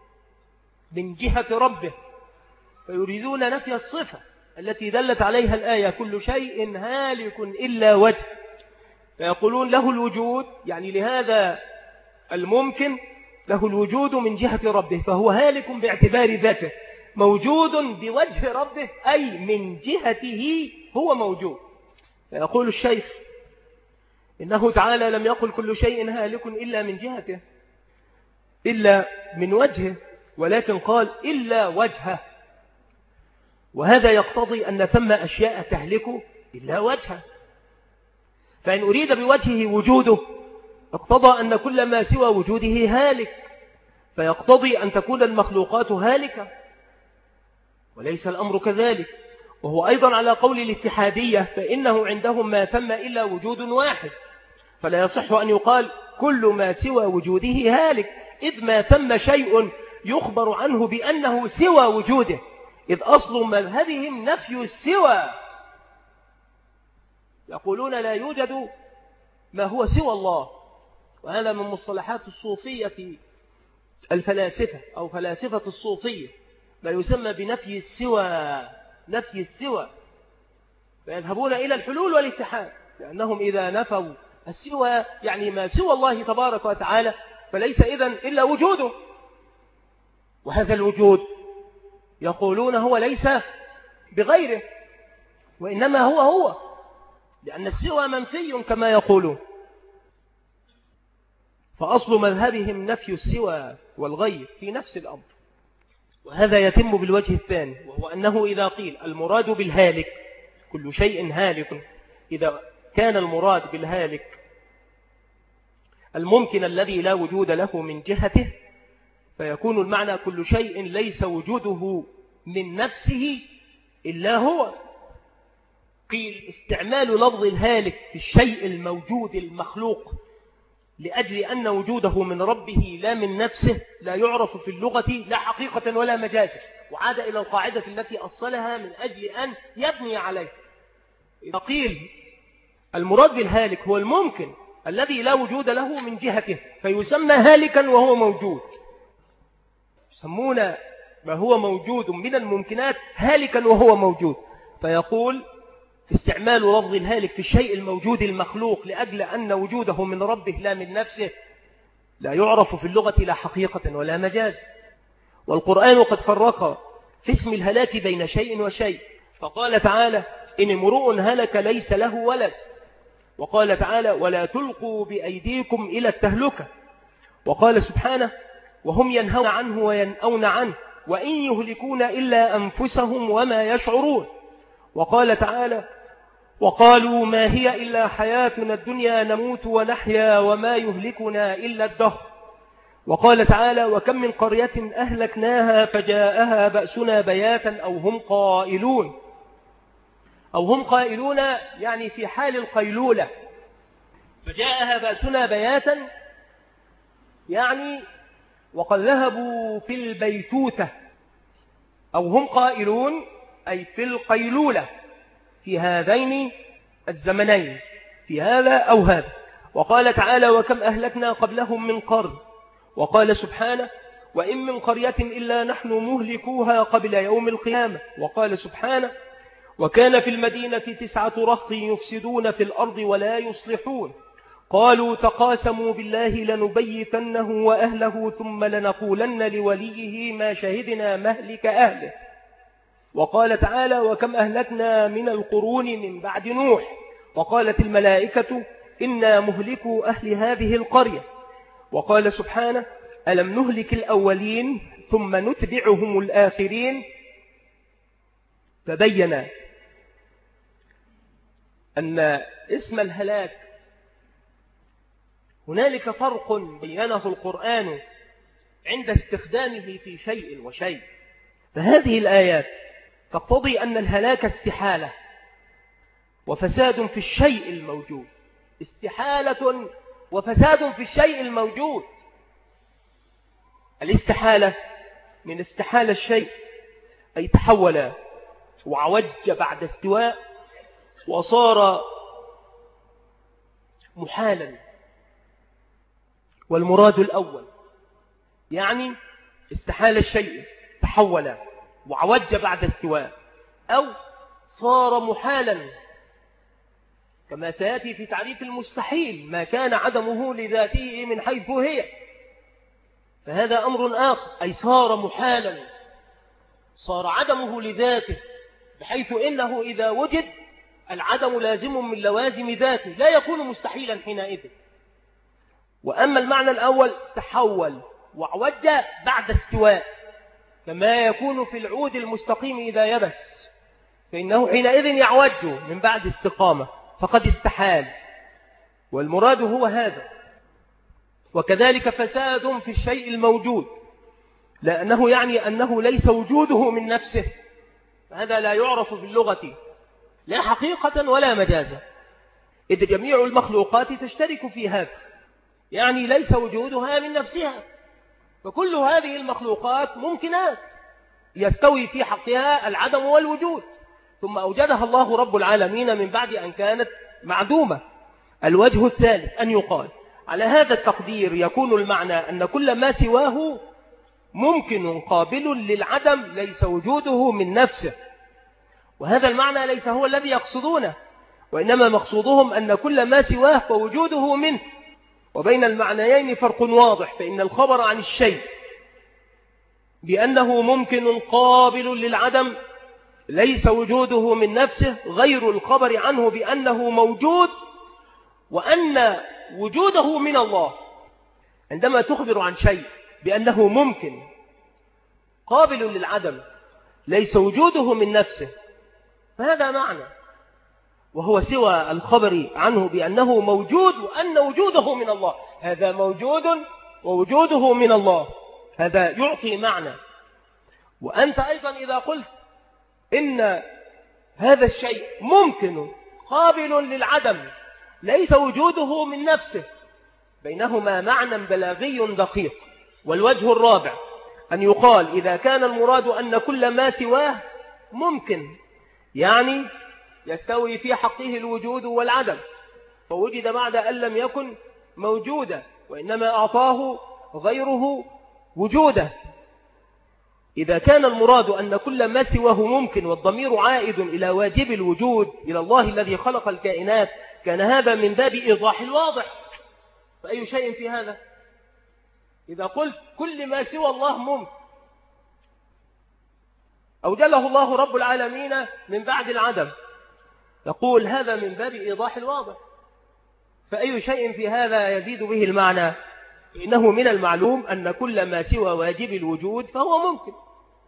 من جهة ربه، فيريدون نفي الصفة التي دلت عليها الآية كل شيء هالك إلا وجه، فيقولون له الوجود، يعني لهذا الممكن له الوجود من جهة ربه، فهو هالك باعتبار ذاته، موجود بوجه ربه أي من جهته هو موجود. فيقول الشيخ إنه تعالى لم يقل كل شيء هالك إلا من جهته، إلا من وجهه، ولكن قال إلا وجهه، وهذا يقتضي أن ثم أشياء تهلك إلا وجهه، فإن أريد بوجهه وجوده اقتضى أن كل ما سوى وجوده هالك، فيقتضي أن تكون المخلوقات هالكة، وليس الأمر كذلك. وهو أيضا على قول الاتحادية، فإنه عندهم ما ثم إلا وجود واحد، فلا يصح أن يقال كل ما سوى وجوده هالك، إذ ما ثم شيء يخبر عنه بأنه سوى وجوده، إذ أصل مذهبهم نفي السوى، يقولون لا يوجد ما هو سوى الله، وهذا من مصطلحات الصوفية الفلاسفة أو فلاسفة الصوفية، ما يسمى بنفي السوى، نفي السوى، فيذهبون إلى الحلول والاتحاد، لأنهم إذا نفوا السوى يعني ما سوى الله تبارك وتعالى فليس إذن إلا وجوده، وهذا الوجود يقولون هو ليس بغيره، وإنما هو هو، لأن السوى منفي كما يقولون. فأصل مذهبهم نفي السوى والغير في نفس الأمر، وهذا يتم بالوجه الثاني، وهو أنه إذا قيل المراد بالهالك كل شيء هالك، إذا كان المراد بالهالك الممكن الذي لا وجود له من جهته، فيكون المعنى كل شيء ليس وجوده من نفسه إلا هو. قيل استعمال لفظ الهالك في الشيء الموجود المخلوق لأجل أن وجوده من ربه لا من نفسه لا يعرف في اللغة لا حقيقة ولا مجازا، وعاد إلى القاعدة التي أصلها من أجل أن يبني عليه. إذا قيل المراد بالهالك هو الممكن الذي لا وجود له من جهته فيسمى هالكا وهو موجود، يسمون ما هو موجود من الممكنات هالكا وهو موجود، فيقول استعمال لفظ الهالك في الشيء الموجود المخلوق لأجل أن وجوده من ربه لا من نفسه لا يعرف في اللغة لا حقيقة ولا مجاز. والقرآن قد فرق في اسم الهلاك بين شيء وشيء، فقال تعالى إن امرؤ هلك ليس له ولد، وقال تعالى ولا تلقوا بأيديكم إلى التهلكة، وقال سبحانه وهم ينهون عنه وينأون عنه وإن يهلكون إلا أنفسهم وما يشعرون. وقال تعالى وقالوا ما هي إلا حياتنا الدنيا نموت ونحيا وما يهلكنا إلا الدهر. وقال تعالى وكم من قرية أهلكناها فجاءها بأسنا بياتا أو هم قائلون أو هم قائلون يعني في حال القيلولة. فجاءها بأسنا بياتا يعني وقد ذهبوا في البيتوتة، أو هم قائلون أي في القيلولة في هذين الزمنين، في هذا أو هذا. وقال تعالى وكم أهلكنا قبلهم من قرن. وقال سبحانه وإن من قرية إلا نحن مهلكوها قبل يوم القيامة. وقال سبحانه وكان في المدينة تسعة رهط يفسدون في الأرض ولا يصلحون قالوا تقاسموا بالله لنبيتنه وأهله ثم لنقولن لوليه ما شهدنا مهلك أهله. وقال تعالى وكم أهلكنا من القرون من بعد نوح. وقالت الملائكة إنا مهلكوا أهل هذه القرية. وقال سبحانه ألم نهلك الأولين ثم نتبعهم الآخرين. فبين أن اسم الهلاك هنالك فرق بينه القرآن عند استخدامه في شيء وشيء. فهذه الآيات تقتضي أن الهلاك استحالة وفساد في الشيء الموجود، استحالة وفساد في الشيء الموجود. الاستحالة من استحال الشيء أي تحول وعوج بعد استواء وصار محالا. والمراد الأول يعني استحال الشيء تحول وعوج بعد استواء أو صار محالا، كما سيأتي في تعريف المستحيل ما كان عدمه لذاته من حيث هي. فهذا أمر آخر، أي صار محالا، صار عدمه لذاته بحيث إنه إذا وجد العدم لازم من لوازم ذاته لا يكون مستحيلا حينئذ. وأما المعنى الأول تحول وعوج بعد استواء، كما يكون في العود المستقيم إذا يبس فإنه حينئذ يعوج من بعد استقامة فقد استحال، والمراد هو هذا. وكذلك فساد في الشيء الموجود، لأنه يعني أنه ليس وجوده من نفسه، هذا لا يعرف في اللغة لا حقيقة ولا مجازا، إذ جميع المخلوقات تشترك في هذا، يعني ليس وجودها من نفسها. فكل هذه المخلوقات ممكنات يستوي في حقها العدم والوجود، ثم أوجدها الله رب العالمين من بعد أن كانت معدومة. الوجه الثالث أن يقال على هذا التقدير يكون المعنى أن كل ما سواه ممكن قابل للعدم ليس وجوده من نفسه، وهذا المعنى ليس هو الذي يقصدونه، وإنما مقصودهم أن كل ما سواه فوجوده منه. وبين المعنيين فرق واضح، فإن الخبر عن الشيء بأنه ممكن قابل للعدم ليس وجوده من نفسه غير الخبر عنه بأنه موجود وأن وجوده من الله. عندما تخبر عن شيء بأنه ممكن قابل للعدم ليس وجوده من نفسه فهذا معنى، وهو سوى الخبر عنه بأنه موجود وأن وجوده من الله. هذا موجود ووجوده من الله، هذا يعطي معنى. وأنت أيضا إذا قلت إن هذا الشيء ممكن قابل للعدم ليس وجوده من نفسه، بينهما معنى بلاغي دقيق. والوجه الرابع أن يقال إذا كان المراد أن كل ما سواه ممكن، يعني يستوي في حقه الوجود والعدم، فوجد بعد أن لم يكن موجودا وإنما أعطاه غيره وجوده. إذا كان المراد أن كل ما سواه ممكن والضمير عائد إلى واجب الوجود إلى الله الذي خلق الكائنات كان هذا من باب إيضاح الواضح. فأي شيء في هذا؟ إذا قلت كل ما سوى الله ممكن أوجله الله رب العالمين من بعد العدم، يقول هذا من باب إيضاح الواضح. فأي شيء في هذا يزيد به المعنى؟ إنه من المعلوم أن كل ما سوى واجب الوجود فهو ممكن،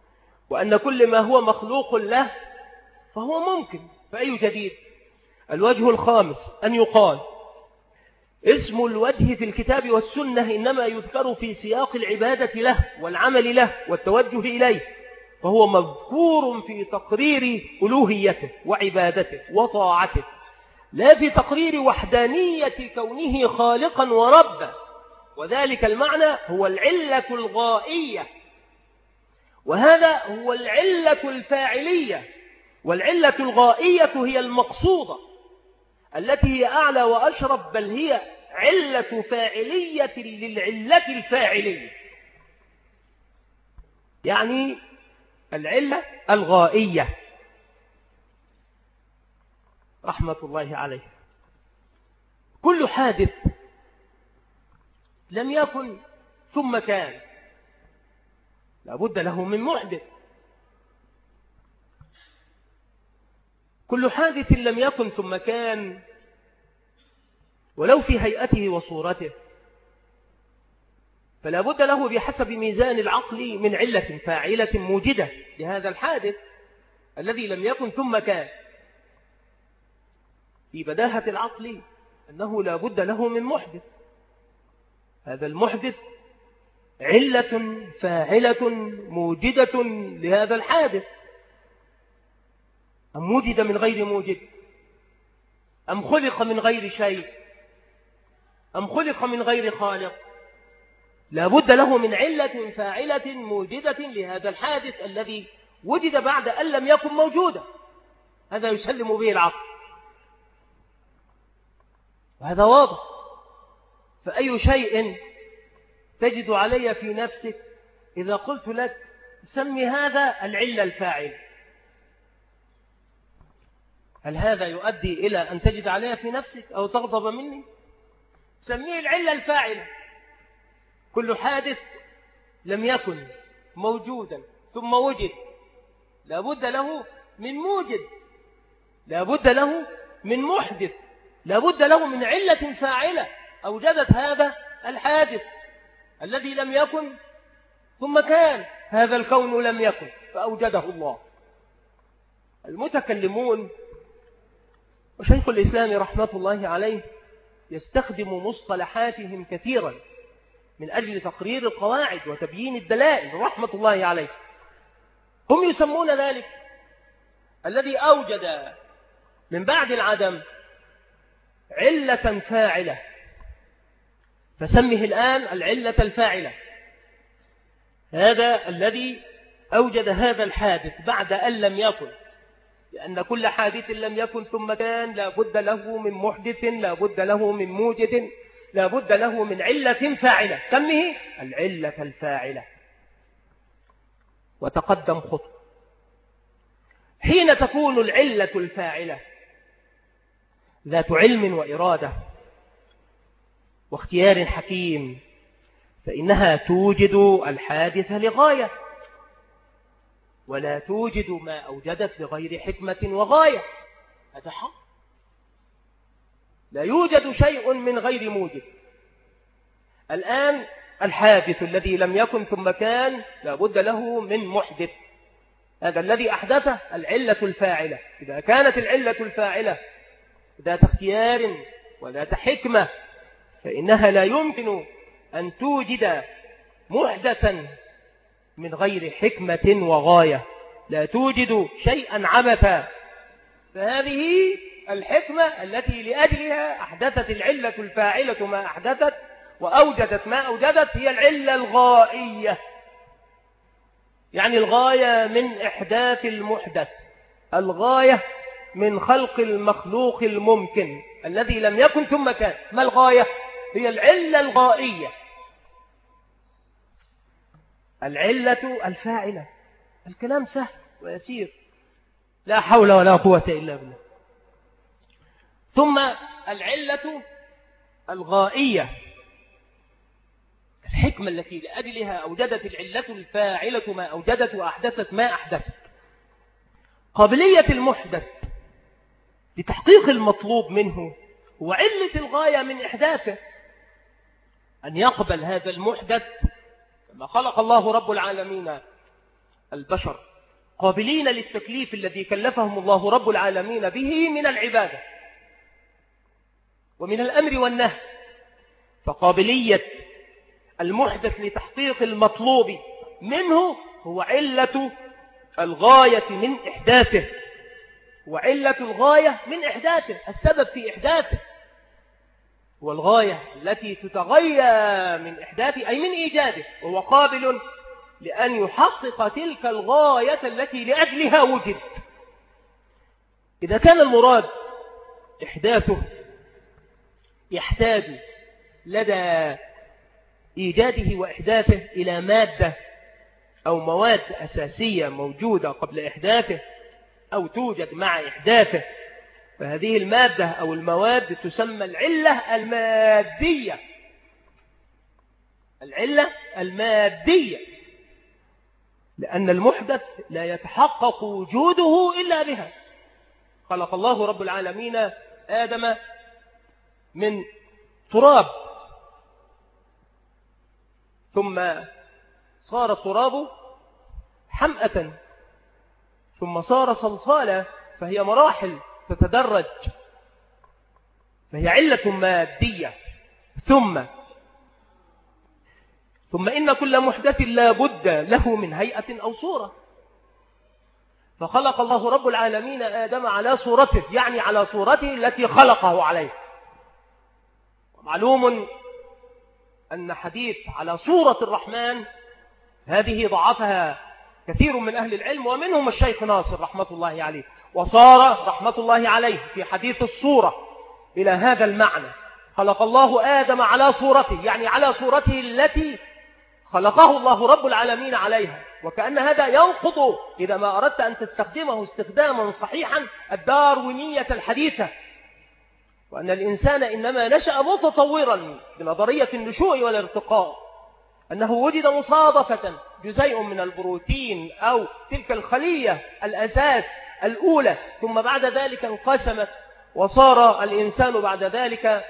وأن كل ما هو مخلوق له فهو ممكن، فأي جديد؟ الوجه الخامس أن يقال اسم الوجه في الكتاب والسنة إنما يذكر في سياق العبادة له والعمل له والتوجه إليه، فهو مذكور في تقرير ألوهيته وعبادته وطاعته، لا في تقرير وحدانية كونه خالقا وربا. وذلك المعنى هو العلة الغائية، وهذا هو العلة الفاعلية. والعلة الغائية هي المقصودة التي هي أعلى وأشرف، بل هي علة فاعلية للعلة الفاعلية، يعني العلة الغائية رحمة الله عليه. كل حادث لم يكن ثم كان لابد له من محدث. كل حادث لم يكن ثم كان ولو في هيئته وصورته فلا بد له بحسب ميزان العقل من علة فاعلة موجدة لهذا الحادث الذي لم يكن ثم كان. في بداهة العقل أنه لا بد له من محدث، هذا المحدث علة فاعلة موجدة لهذا الحادث. أم وجد من غير موجد؟ أم خلق من غير شيء؟ أم خلق من غير خالق؟ لا بد له من علة فاعلة موجدة لهذا الحادث الذي وجد بعد أن لم يكن موجودا. هذا يسلم به العقل، وهذا واضح. فأي شيء تجد علي في نفسك إذا قلت لك سمي هذا العلة الفاعلة، هل هذا يؤدي إلى أن تجد علي في نفسك أو تغضب مني؟ سميه العلة الفاعلة. كل حادث لم يكن موجودا ثم وجد لا بد له من موجد، لا بد له من محدث، لا بد له من علة فاعلة أوجدت هذا الحادث الذي لم يكن ثم كان. هذا الكون لم يكن فأوجده الله. المتكلمون وشيخ الإسلام رحمة الله عليه يستخدم مصطلحاتهم كثيرا من أجل تقرير القواعد وتبيين الدلائل رحمة الله عليه. هم يسمون ذلك الذي أوجد من بعد العدم علة فاعلة، فسمه الآن العلة الفاعلة. هذا الذي أوجد هذا الحادث بعد أن لم يكن، لأن كل حادث لم يكن ثم كان لا بد له من محدث، لا بد له من موجد، لا بد له من علة فاعلة، سمه العلة الفاعلة. وتقدم خطوة. حين تكون العلة الفاعلة ذات علم وإرادة واختيار حكيم فإنها توجد الحادث لغاية، ولا توجد ما أوجدت لغير حكمة وغاية. هذا حق، لا يوجد شيء من غير موجد. الآن الحادث الذي لم يكن ثم كان لا بد له من محدث، هذا الذي أحدثه العلة الفاعلة. إذا كانت العلة الفاعلة ذات اختيار وذات حكمة فإنها لا يمكن أن توجد محدثا من غير حكمة وغاية، لا توجد شيئا عبثا. فهذه الحكمة التي لأجلها أحدثت العلة الفاعلة ما أحدثت وأوجدت ما أوجدت هي العلة الغائية، يعني الغاية من إحداث المحدث، الغاية من خلق المخلوق الممكن الذي لم يكن ثم كان. ما الغاية؟ هي العلة الغائية، العلة الفاعلة. الكلام سهل ويسير، لا حول ولا قوة إلا بالله. ثم العلة الغائية، الحكمة التي لأجلها أوجدت العلة الفاعلة ما أوجدت وأحدثت ما أحدثت. قابلية المحدث لتحقيق المطلوب منه وعلة الغاية من إحداثه أن يقبل هذا المحدث كما خلق الله رب العالمين البشر قابلين للتكليف الذي كلفهم الله رب العالمين به من العبادة ومن الأمر والنهي. فقابلية المحدث لتحقيق المطلوب منه هو علة الغاية من إحداثه، وعلة الغاية من إحداثه، السبب في إحداثه والغاية التي تتغير من إحداثه أي من إيجاده، وهو قابل لأن يحقق تلك الغاية التي لأجلها وجد. إذا كان المراد إحداثه يحتاج لدى إيجاده وإحداثه إلى مادة أو مواد أساسية موجودة قبل إحداثه أو توجد مع إحداثه، فهذه المادة أو المواد تسمى العلة المادية. العلة المادية، لأن المحدث لا يتحقق وجوده إلا بها. خلق الله رب العالمين آدم من تراب، ثم صار التراب حمأة، ثم صار صلصالا، فهي مراحل تتدرج، فهي علة مادية. ثم ثم إن كل محدث لا بد له من هيئة أو صورة، فخلق الله رب العالمين آدم على صورته، يعني على صورته التي خلقه عليه. ومعلوم أن حديث على صورة الرحمن هذه ضعفها كثير من أهل العلم، ومنهم الشيخ ناصر رحمة الله عليه، وصار رحمة الله عليه في حديث الصورة إلى هذا المعنى: خلق الله آدم على صورته، يعني على صورته التي خلقه الله رب العالمين عليها. وكأن هذا ينقض إذا ما أردت أن تستخدمه استخداما صحيحا الداروينية الحديثة، وأن الإنسان إنما نشأ متطورا بنظرية النشوء والارتقاء، أنه وجد مصادفة جزيء من البروتين أو تلك الخلية الأساس الأولى، ثم بعد ذلك انقسمت وصار الإنسان بعد ذلك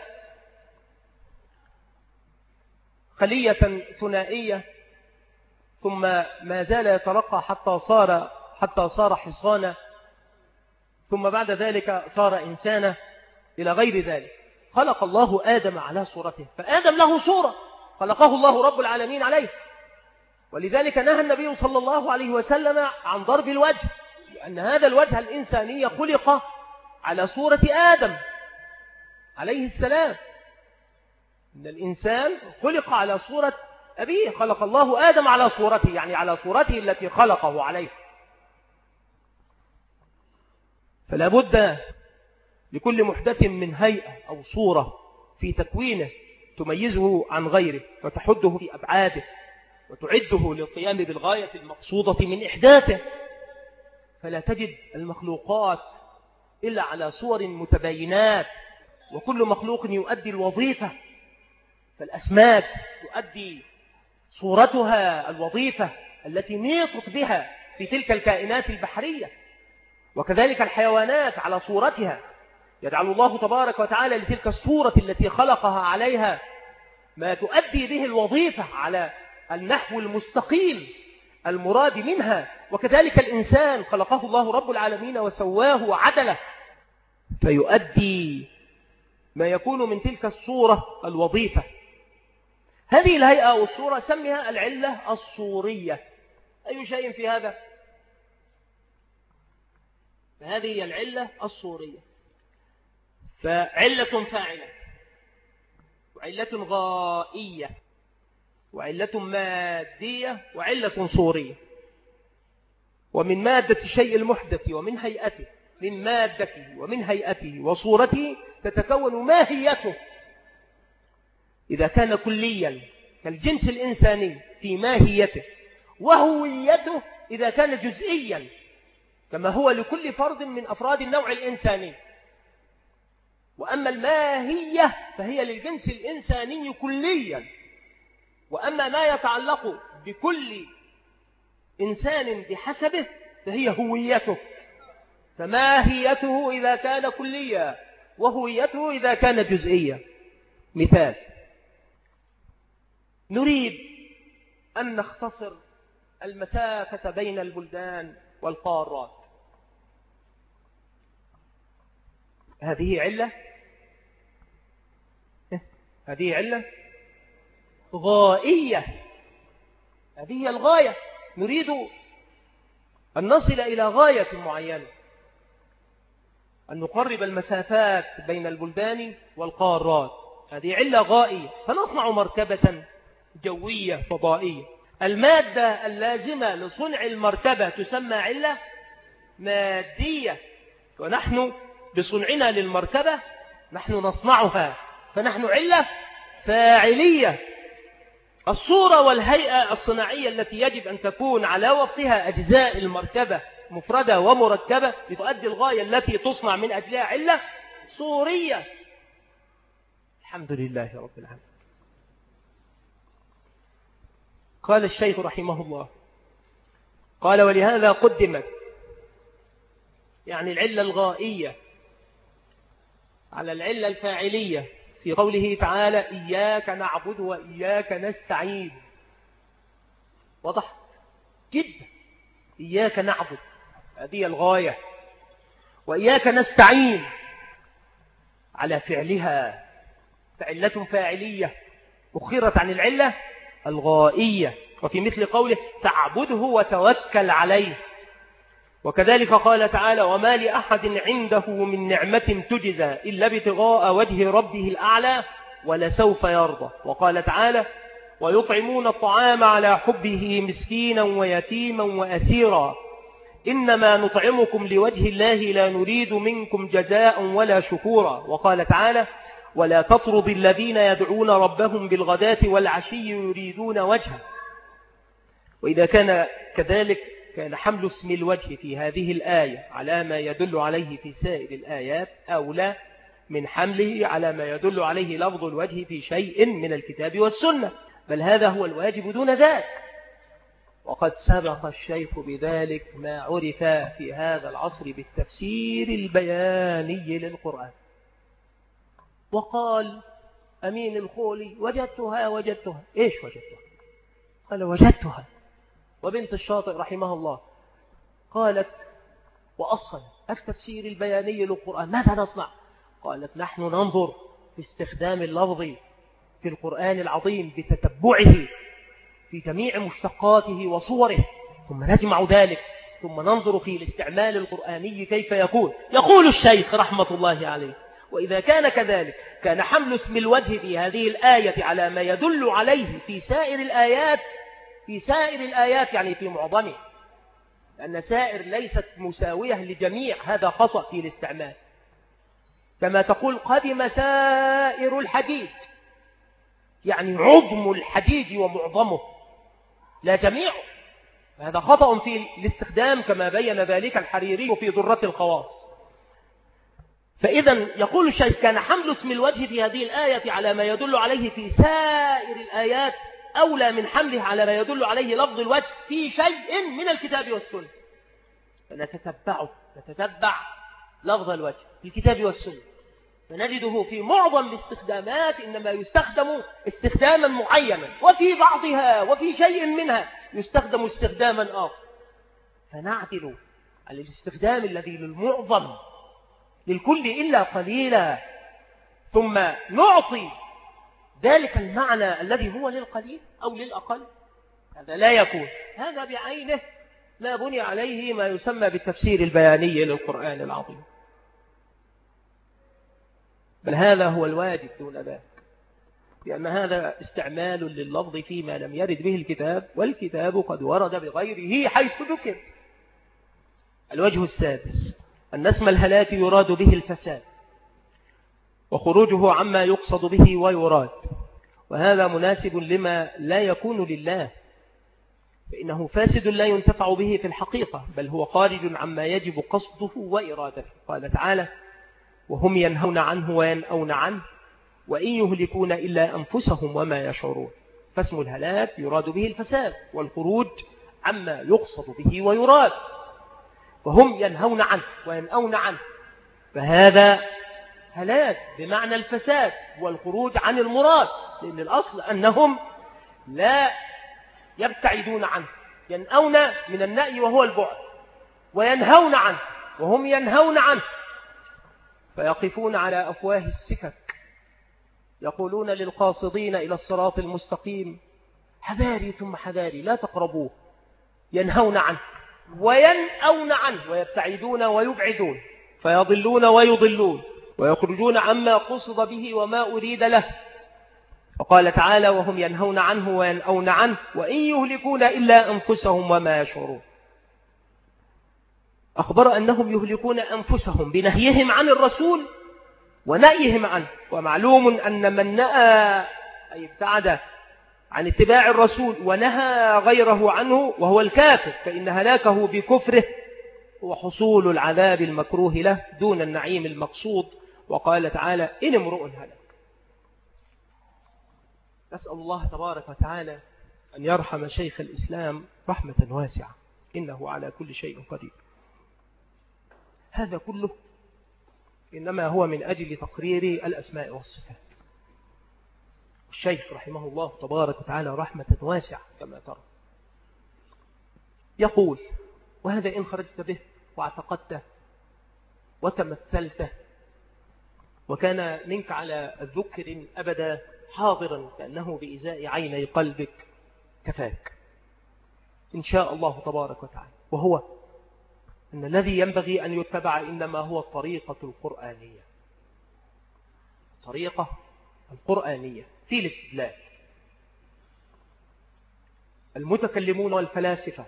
خلية ثنائية، ثم ما زال يترقى حتى صار حتى صار حصانا، ثم بعد ذلك صار إنسانا إلى غير ذلك. خلق الله آدم على صورته، فآدم له صورة خلقه الله رب العالمين عليه، ولذلك نهى النبي صلى الله عليه وسلم عن ضرب الوجه، لأن هذا الوجه الإنساني خلق على صورة آدم عليه السلام. إن الإنسان خلق على صورة أبيه، خلق الله آدم على صورته، يعني على صورته التي خلقه عليه. فلا بد لكل محدث من هيئة أو صورة في تكوينه تميزه عن غيره، وتحده في أبعاده، وتعده للقيام بالغاية المقصودة من إحداثه. فلا تجد المخلوقات إلا على صور متباينات، وكل مخلوق يؤدي الوظيفة. فالأسماك تؤدي صورتها الوظيفة التي نيطت بها في تلك الكائنات البحرية، وكذلك الحيوانات على صورتها. يجعل الله تبارك وتعالى لتلك الصورة التي خلقها عليها ما تؤدي به الوظيفة على النحو المستقيم المراد منها. وكذلك الإنسان خلقه الله رب العالمين وسواه وعدله، فيؤدي ما يكون من تلك الصورة الوظيفة. هذه الهيئة أو الصورة سميها العلة الصورية. أي شيء في هذا؟ فهذه هي العلة الصورية. فعلة فاعلة، وعلة غائية، وعلة مادية، وعلة صورية. ومن مادة الشيء المحدث ومن هيئته، من مادته ومن هيئته وصورته تتكون ماهيته. إذا كان كليا كالجنس الإنساني في ماهيته، وهويته إذا كان جزئيا كما هو لكل فرد من أفراد النوع الإنساني. وأما الماهية فهي للجنس الإنساني كليا، وأما ما يتعلق بكل إنسان بحسبه فهي هويته. فماهيته إذا كان كليا، وهويته إذا كان جزئيا. مثال: نريد أن نختصر المسافة بين البلدان والقارات. هذه علة هذه علة غائية. هذه هي الغاية. نريد أن نصل إلى غاية معينة، أن نقرب المسافات بين البلدان والقارات. هذه علة غائية. فنصنع مركبة جوية فضائية. المادة اللازمة لصنع المركبة تسمى علة مادية، ونحن بصنعنا للمركبة نحن نصنعها، فنحن علة فاعلية. الصورة والهيئة الصناعية التي يجب أن تكون على وفقها أجزاء المركبة مفردة ومركبة لتؤدي الغاية التي تصنع من أجلها علة صورية. الحمد لله رب العالمين. قال الشيخ رحمه الله، قال: ولهذا قدمت، يعني العلة الغائية، على العلة الفاعلية في قوله تعالى: إياك نعبد وإياك نستعين. واضح جدا. إياك نعبد هذه الغاية، وإياك نستعين على فعلها، فعلة فاعلية أخرت عن العلة الغائية. وفي مثل قوله: تعبده وتوكل عليه. وكذلك قال تعالى: وما لأحد عنده من نعمة تجزى إلا ابتغاء وجه ربه الأعلى ولسوف يرضى. وقال تعالى: ويطعمون الطعام على حبه مسكينا ويتيما وأسيرا إنما نطعمكم لوجه الله لا نريد منكم جزاء ولا شكورا. وقال تعالى: ولا تطرد الذين يدعون ربهم بالغداة والعشي يريدون وجهه. وإذا كان كذلك كان حمل اسم الوجه في هذه الآية على ما يدل عليه في سائر الآيات أولى من حمله على ما يدل عليه لفظ الوجه في شيء من الكتاب والسنة، بل هذا هو الواجب دون ذاك. وقد سبق الشيخ بذلك ما عرف في هذا العصر بالتفسير البياني للقرآن. وقال أمين الخولي: وجدتها وجدتها. إيش وجدتها؟ قال: وجدتها. وبنت الشاطئ رحمه الله قالت: وأصلا التفسير البياني للقرآن ماذا نصنع؟ قالت: نحن ننظر في استخدام اللفظ في القرآن العظيم بتتبعه في جميع مشتقاته وصوره، ثم نجمع ذلك، ثم ننظر في الاستعمال القرآني كيف يكون. يقول الشيخ رحمة الله عليه: وإذا كان كذلك كان حمل اسم الوجه في هذه الآية على ما يدل عليه في سائر الآيات، في سائر الآيات يعني في معظمها، لأن سائر ليست مساوية لجميع، هذا خطأ في الاستعمال. كما تقول: قدم سائر الحجيج، يعني عظم الحجيج ومعظمه لا جميعه، هذا خطأ في الاستخدام كما بين ذلك الحريري في درة الخواص. فإذا يقول الشيخ: كان حمل اسم الوجه في هذه الآية على ما يدل عليه في سائر الآيات أولى من حمله على ما يدل عليه لفظ الوجه في شيء من الكتاب والسنة. فنتتبعه نتتبع لفظ الوجه في الكتاب والسنة، فنجده في معظم الاستخدامات إنما يستخدم استخداما معينا، وفي بعضها وفي شيء منها يستخدم استخداما آخر، فنعدل على الاستخدام الذي للمعظم للكل إلا قليلا، ثم نعطي ذلك المعنى الذي هو للقليل أو للأقل. هذا لا يكون، هذا بعينه لا بني عليه ما يسمى بالتفسير البياني للقرآن العظيم، بل هذا هو الواجب دون ذلك، لأن هذا استعمال لللفظ فيما لم يرد به الكتاب، والكتاب قد ورد بغيره حيث ذكر. الوجه السادس أن اسم الهلاك يراد به الفساد وخروجه عما يقصد به ويراد، وهذا مناسب لما لا يكون لله، فإنه فاسد لا ينتفع به في الحقيقة، بل هو خارج عما يجب قصده وإرادته. قال تعالى: وهم ينهون عنه وينأون عنه وإن يهلكون إلا أنفسهم وما يشعرون. فاسم الهلاك يراد به الفساد والخروج عما يقصد به ويراد، فهم ينهون عنه وينأون عنه، فهذا هلاك بمعنى الفساد والخروج عن المراد، لأن الأصل أنهم لا يبتعدون عنه، ينأون من النأي وهو البعد، وينهون عنه وهم ينهون عنه، فيقفون على أفواه السكك يقولون للقاصدين إلى الصراط المستقيم حذاري ثم حذاري لا تقربوه، ينهون عنه وينأون عنه ويبتعدون ويبعدون، فيضلون ويضلون ويخرجون عما قصد به وما أريد له. وقال تعالى وهم ينهون عنه وينأون عنه وإن يهلكون إلا أنفسهم وما يشعرون. أخبر أنهم يهلكون أنفسهم بنهيهم عن الرسول ونأيهم عنه، ومعلوم أن من نأى أي ابتعد عن اتباع الرسول ونهى غيره عنه وهو الكافر فإن هلاكه بكفره وحصول العذاب المكروه له دون النعيم المقصود. وقال تعالى إن امرؤ هلك. نسأل الله تبارك وتعالى أن يرحم شيخ الإسلام رحمة واسعة إنه على كل شيء قدير. هذا كله إنما هو من أجل تقرير الأسماء والصفات. الشيخ رحمه الله تبارك وتعالى رحمة واسعة كما ترى يقول وهذا إن خرجت به واعتقدته وتمثلته وكان منك على الذكر أبدا حاضرا كأنه بإزاء عيني قلبك كفاك إن شاء الله تبارك وتعالى، وهو أن الذي ينبغي أن يتبع إنما هو الطريقة القرآنية، الطريقة القرآنية في الاستدلال. المتكلمون والفلاسفة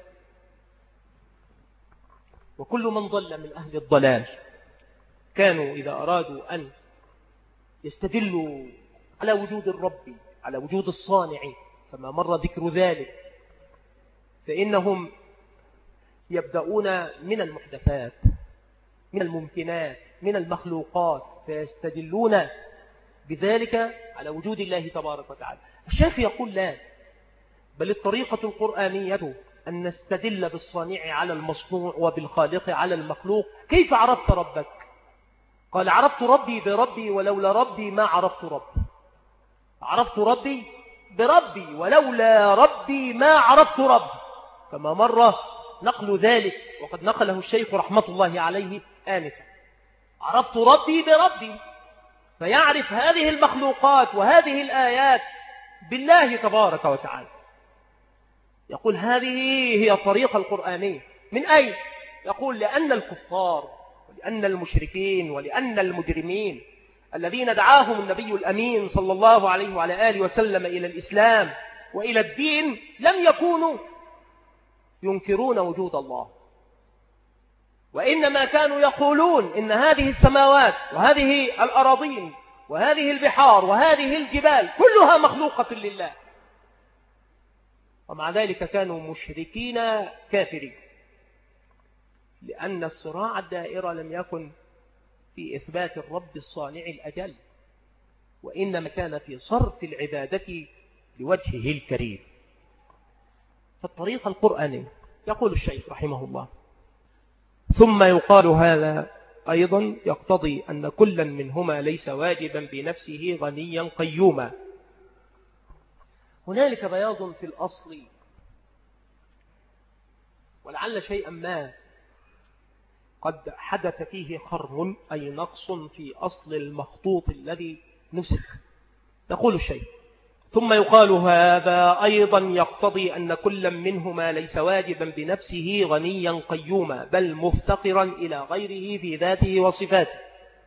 وكل من ضل من أهل الضلال كانوا إذا أرادوا أن يستدلوا على وجود الرب على وجود الصانع كما مر ذكر ذلك فإنهم يبدأون من المحدثات من الممكنات من المخلوقات فيستدلون بذلك على وجود الله تبارك وتعالى. الشيخ يقول لا، بل الطريقة القرآنية أن نستدل بالصانع على المصنوع وبالخالق على المخلوق. كيف عرفت ربك؟ قال عرفت ربي بربي ولولا ربي ما عرفت ربي. عرفت ربي بربي ولولا ربي ما عرفت ربي، كما مر نقل ذلك وقد نقله الشيخ رحمة الله عليه آنفا. عرفت ربي بربي، فيعرف هذه المخلوقات وهذه الآيات بالله تبارك وتعالى. يقول هذه هي الطريقة القرآنية. من أين؟ يقول لأن الكفار ولأن المشركين ولأن المجرمين الذين دعاهم النبي الأمين صلى الله عليه وعلى آله وسلم إلى الإسلام وإلى الدين لم يكونوا ينكرون وجود الله، وإنما كانوا يقولون إن هذه السماوات وهذه الأراضين وهذه البحار وهذه الجبال كلها مخلوقة لله، ومع ذلك كانوا مشركين كافرين، لأن الصراع الدائرة لم يكن في إثبات الرب الصانع الأجل، وإنما كان في صرف العبادة لوجهه الكريم. فالطريقة القرآنية يقول الشيخ رحمه الله ثم يقال هذا أيضا يقتضي أن كلا منهما ليس واجبا بنفسه غنيا قيوما. هنالك بياض في الأصل ولعل شيئا ما قد حدث فيه خرم أي نقص في أصل المخطوط الذي نسخ. يقول الشيخ ثم يقال هذا أيضا يقتضي أن كلا منهما ليس واجبا بنفسه غنيا قيوما بل مفتقرا إلى غيره في ذاته وصفاته،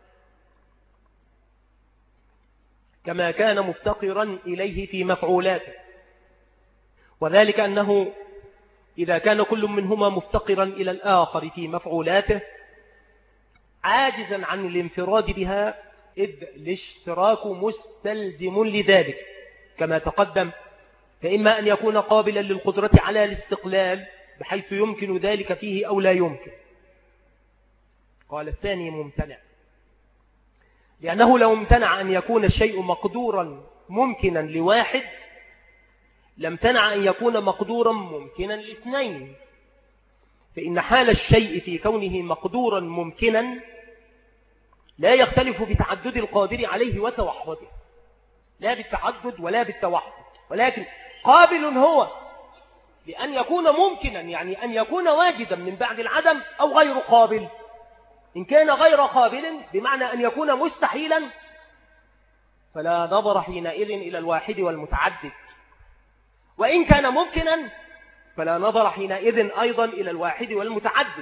كما كان مفتقرا إليه في مفعولاته. وذلك أنه إذا كان كل منهما مفتقرا إلى الآخر في مفعولاته عاجزا عن الانفراد بها إذ الاشتراك مستلزم لذلك كما تقدم، فإما أن يكون قابلا للقدرة على الاستقلال بحيث يمكن ذلك فيه أو لا يمكن. قال الثاني ممتنع، لأنه لو امتنع أن يكون الشيء مقدورا ممكنا لواحد لامتنع أن يكون مقدورا ممكنا لاثنين، فإن حال الشيء في كونه مقدورا ممكنا لا يختلف بتعدد القادر عليه وتوحده، لا بالتعدد ولا بالتوحد، ولكن قابل هو لأن يكون ممكنا، يعني أن يكون واجدا من بعد العدم أو غير قابل. إن كان غير قابل بمعنى أن يكون مستحيلا فلا نظر حينئذ إلى الواحد والمتعدد، وإن كان ممكنا فلا نظر حينئذ أيضا إلى الواحد والمتعدد.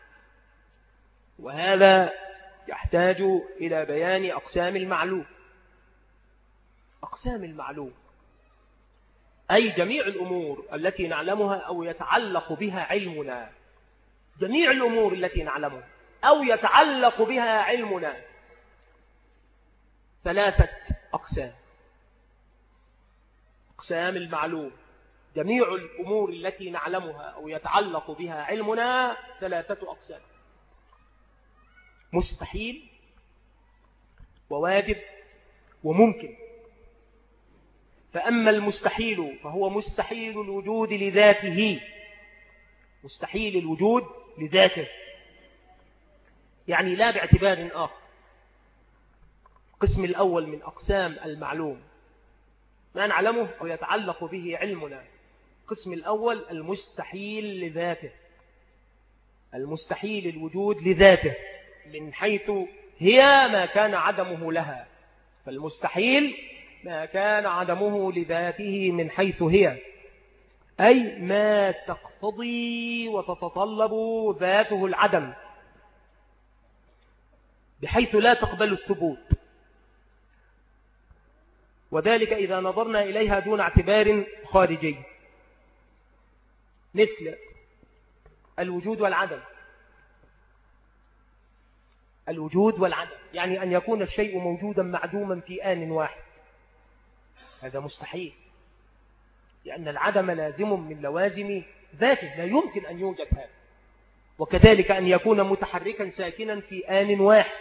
وهذا يحتاج إلى بيان أقسام المعلوم. أقسام المعلوم أي جميع الأمور التي نعلمها أو يتعلق بها علمنا، جميع الأمور التي نعلمها أو يتعلق بها علمنا ثلاثة أقسام. أقسام المعلوم جميع الأمور التي نعلمها أو يتعلق بها علمنا ثلاثة أقسام: مستحيل وواجب وممكن. فأما المستحيل فهو مستحيل الوجود لذاته، مستحيل الوجود لذاته، يعني لا باعتبار آخر. القسم الأول من أقسام المعلوم ما نعلمه أو يتعلق به علمنا. القسم الأول المستحيل لذاته، المستحيل الوجود لذاته من حيث هي ما كان عدمه لها. فالمستحيل ما كان عدمه لذاته من حيث هي، أي ما تقتضي وتتطلب ذاته العدم بحيث لا تقبل الثبوت، وذلك إذا نظرنا إليها دون اعتبار خارجي، مثل الوجود والعدم. الوجود والعدم يعني أن يكون الشيء موجودا معدوما في آن واحد، هذا مستحيل، لأن العدم لازم من لوازم ذاته، لا يمكن أن يوجد هذا. وكذلك أن يكون متحركا ساكنا في آن واحد،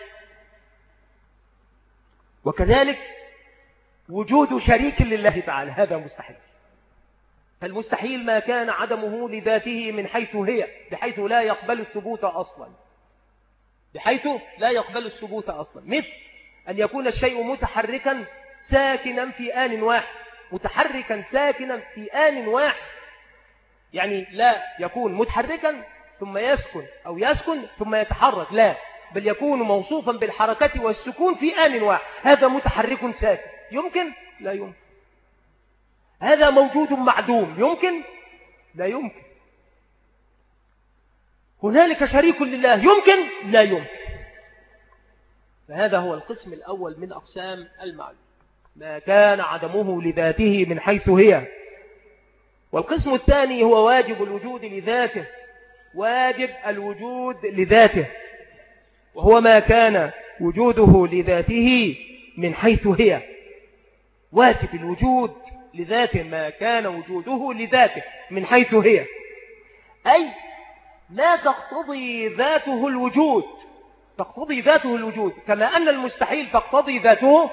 وكذلك وجود شريك لله تعالى، هذا مستحيل. فالمستحيل ما كان عدمه لذاته من حيث هي، بحيث لا يقبل الثبوت أصلا، بحيث لا يقبل الثبوت أصلا. مثل أن يكون الشيء متحركا ساكنا في آن واحد، متحركا ساكنا في آن واحد، يعني لا يكون متحركا ثم يسكن أو يسكن ثم يتحرك، لا، بل يكون موصوفا بالحركة والسكون في آن واحد، هذا متحرك ساكن. يمكن؟ لا يمكن. هذا موجود معدوم، يمكن؟ لا يمكن. هنالك شريك لله، يمكن؟ لا يمكن. فهذا هو القسم الأول من أقسام المعلوم، ما كان عدمه لذاته من حيث هي. والقسم الثاني هو واجب الوجود لذاته، واجب الوجود لذاته، وهو ما كان وجوده لذاته من حيث هي. واجب الوجود لذاته ما كان وجوده لذاته من حيث هي، أي لا تقتضي ذاته الوجود، تقتضي ذاته الوجود، كما أن المستحيل تقتضي ذاته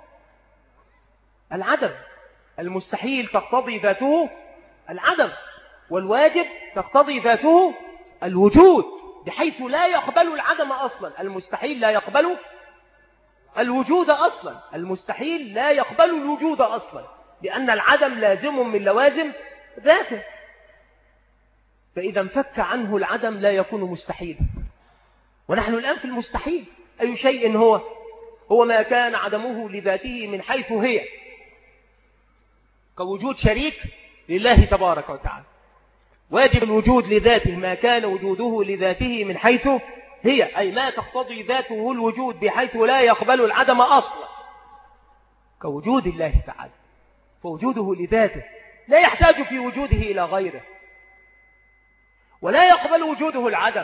العدم. المستحيل تقتضي ذاته العدم، والواجب تقتضي ذاته الوجود، بحيث لا يقبل العدم أصلا. المستحيل لا يقبل الوجود أصلا، المستحيل لا يقبل الوجود أصلا، لأن العدم لازم من لوازم ذاته. فإذا انفك عنه العدم لا يكون مستحيل. ونحن الآن في المستحيل، أي شيء هو هو ما كان عدمه لذاته من حيث هي، كوجود شريك لله تبارك وتعالى. واجب الوجود لذاته ما كان وجوده لذاته من حيث هي، أي ما تقتضي ذاته الوجود بحيث لا يقبل العدم أصلا، كوجود الله تعالى. فوجوده لذاته لا يحتاج في وجوده إلى غيره، ولا يقبل وجوده العدم،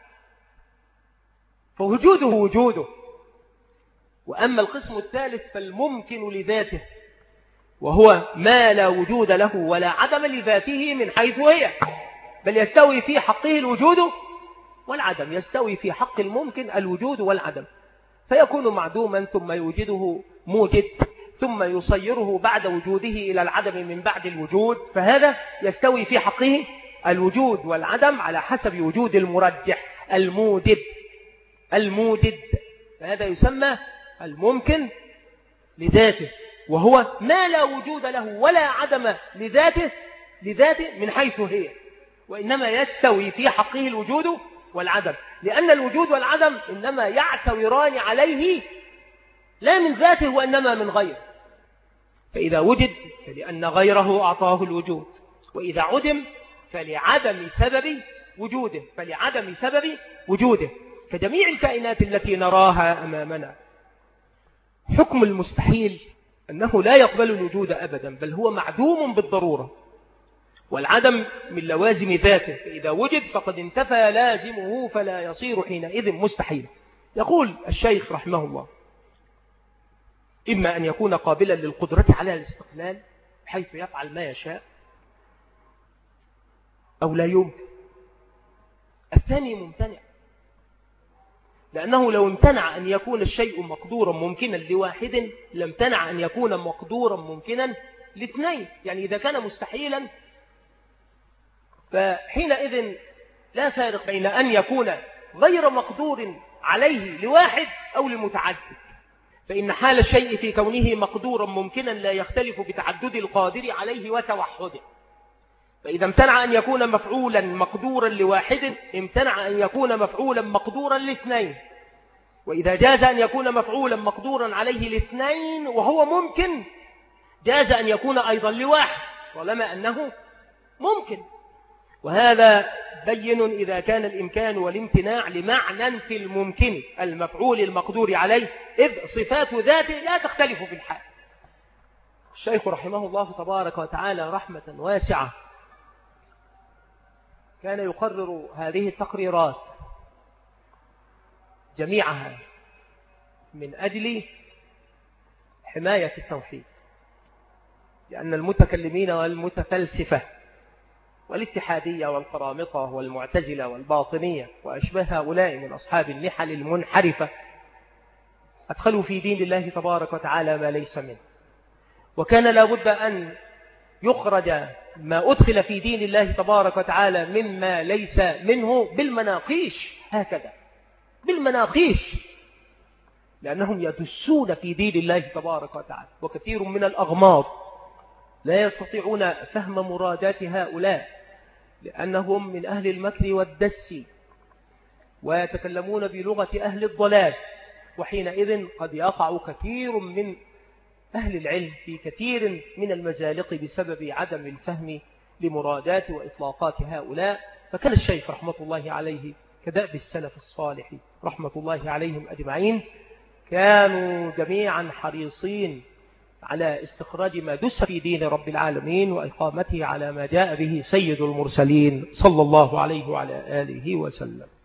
فوجوده وجوده. وأما القسم الثالث فالممكن لذاته، وهو ما لا وجود له ولا عدم لذاته من حيث هي، بل يستوي في حقه الوجود والعدم، يستوي في حق الممكن الوجود والعدم، فيكون معدوما ثم يوجده موجد، ثم يصيره بعد وجوده إلى العدم من بعد الوجود، فهذا يستوي في حقه الوجود والعدم على حسب وجود المرجح الموجد الموجد فهذا يسمى الممكن لذاته، وهو ما لا وجود له ولا عدم لذاته لذاته من حيث هي، وإنما يستوي في حقه الوجود والعدم، لأن الوجود والعدم إنما يعتوران عليه لا من ذاته وإنما من غيره. فإذا وجد فلأن غيره أعطاه الوجود، وإذا عدم فلعدم سبب وجوده فلعدم سبب وجوده فجميع الكائنات التي نراها أمامنا حكم المستحيل أنه لا يقبل الوجود أبدا، بل هو معدوم بالضرورة، والعدم من لوازم ذاته، فإذا وجد فقد انتفى لازمه فلا يصير حينئذ مستحيل. يقول الشيخ رحمه الله: إما أن يكون قابلا للقدرة على الاستقلال حيث يفعل ما يشاء، أو لا يمكن. الثاني ممتنع، لأنه لو امتنع أن يكون الشيء مقدورا ممكنا لواحد لامتنع أن يكون مقدورا ممكنا لاثنين. يعني إذا كان مستحيلا فحينئذ لا فارق بين أن يكون غير مقدور عليه لواحد أو لمتعدد، فإن حال الشيء في كونه مقدورا ممكنا لا يختلف بتعدد القادر عليه وتوحده. فإذا امتنع أن يكون مفعولا مقدورا لواحد امتنع أن يكون مفعولا مقدورا لاثنين، وإذا جاز أن يكون مفعولا مقدورا عليه لاثنين وهو ممكن جاز أن يكون أيضا لواحد طالما أنه ممكن. وهذا بين إذا كان الإمكان والامتناع لمعنى في الممكن المفعول المقدور عليه، إذ صفات ذاته لا تختلف في الحال. الشيخ رحمه الله تبارك وتعالى رحمة واسعة كان يقرر هذه التقريرات جميعها من أجل حماية التوحيد، لأن المتكلمين والمتفلسفة والاتحادية والقرامطة والمعتزلة والباطنية وأشبه هؤلاء من أصحاب النحل المنحرفة أدخلوا في دين الله تبارك وتعالى ما ليس منه، وكان لابد أن يخرج ما أدخل في دين الله تبارك وتعالى مما ليس منه بالمناقيش، هكذا بالمناقيش، لأنهم يدسون في دين الله تبارك وتعالى، وكثير من الأغماض لا يستطيعون فهم مرادات هؤلاء لأنهم من أهل المكر والدس ويتكلمون بلغة أهل الضلال، وحينئذ قد يقع كثير من أهل العلم في كثير من المزالق بسبب عدم الفهم لمرادات وإطلاقات هؤلاء. فكان الشيخ رحمة الله عليه كدأب السلف الصالح رحمة الله عليهم أجمعين كانوا جميعا حريصين على استخراج ما دس في دين رب العالمين وإقامته على ما جاء به سيد المرسلين صلى الله عليه وعلى آله وسلم.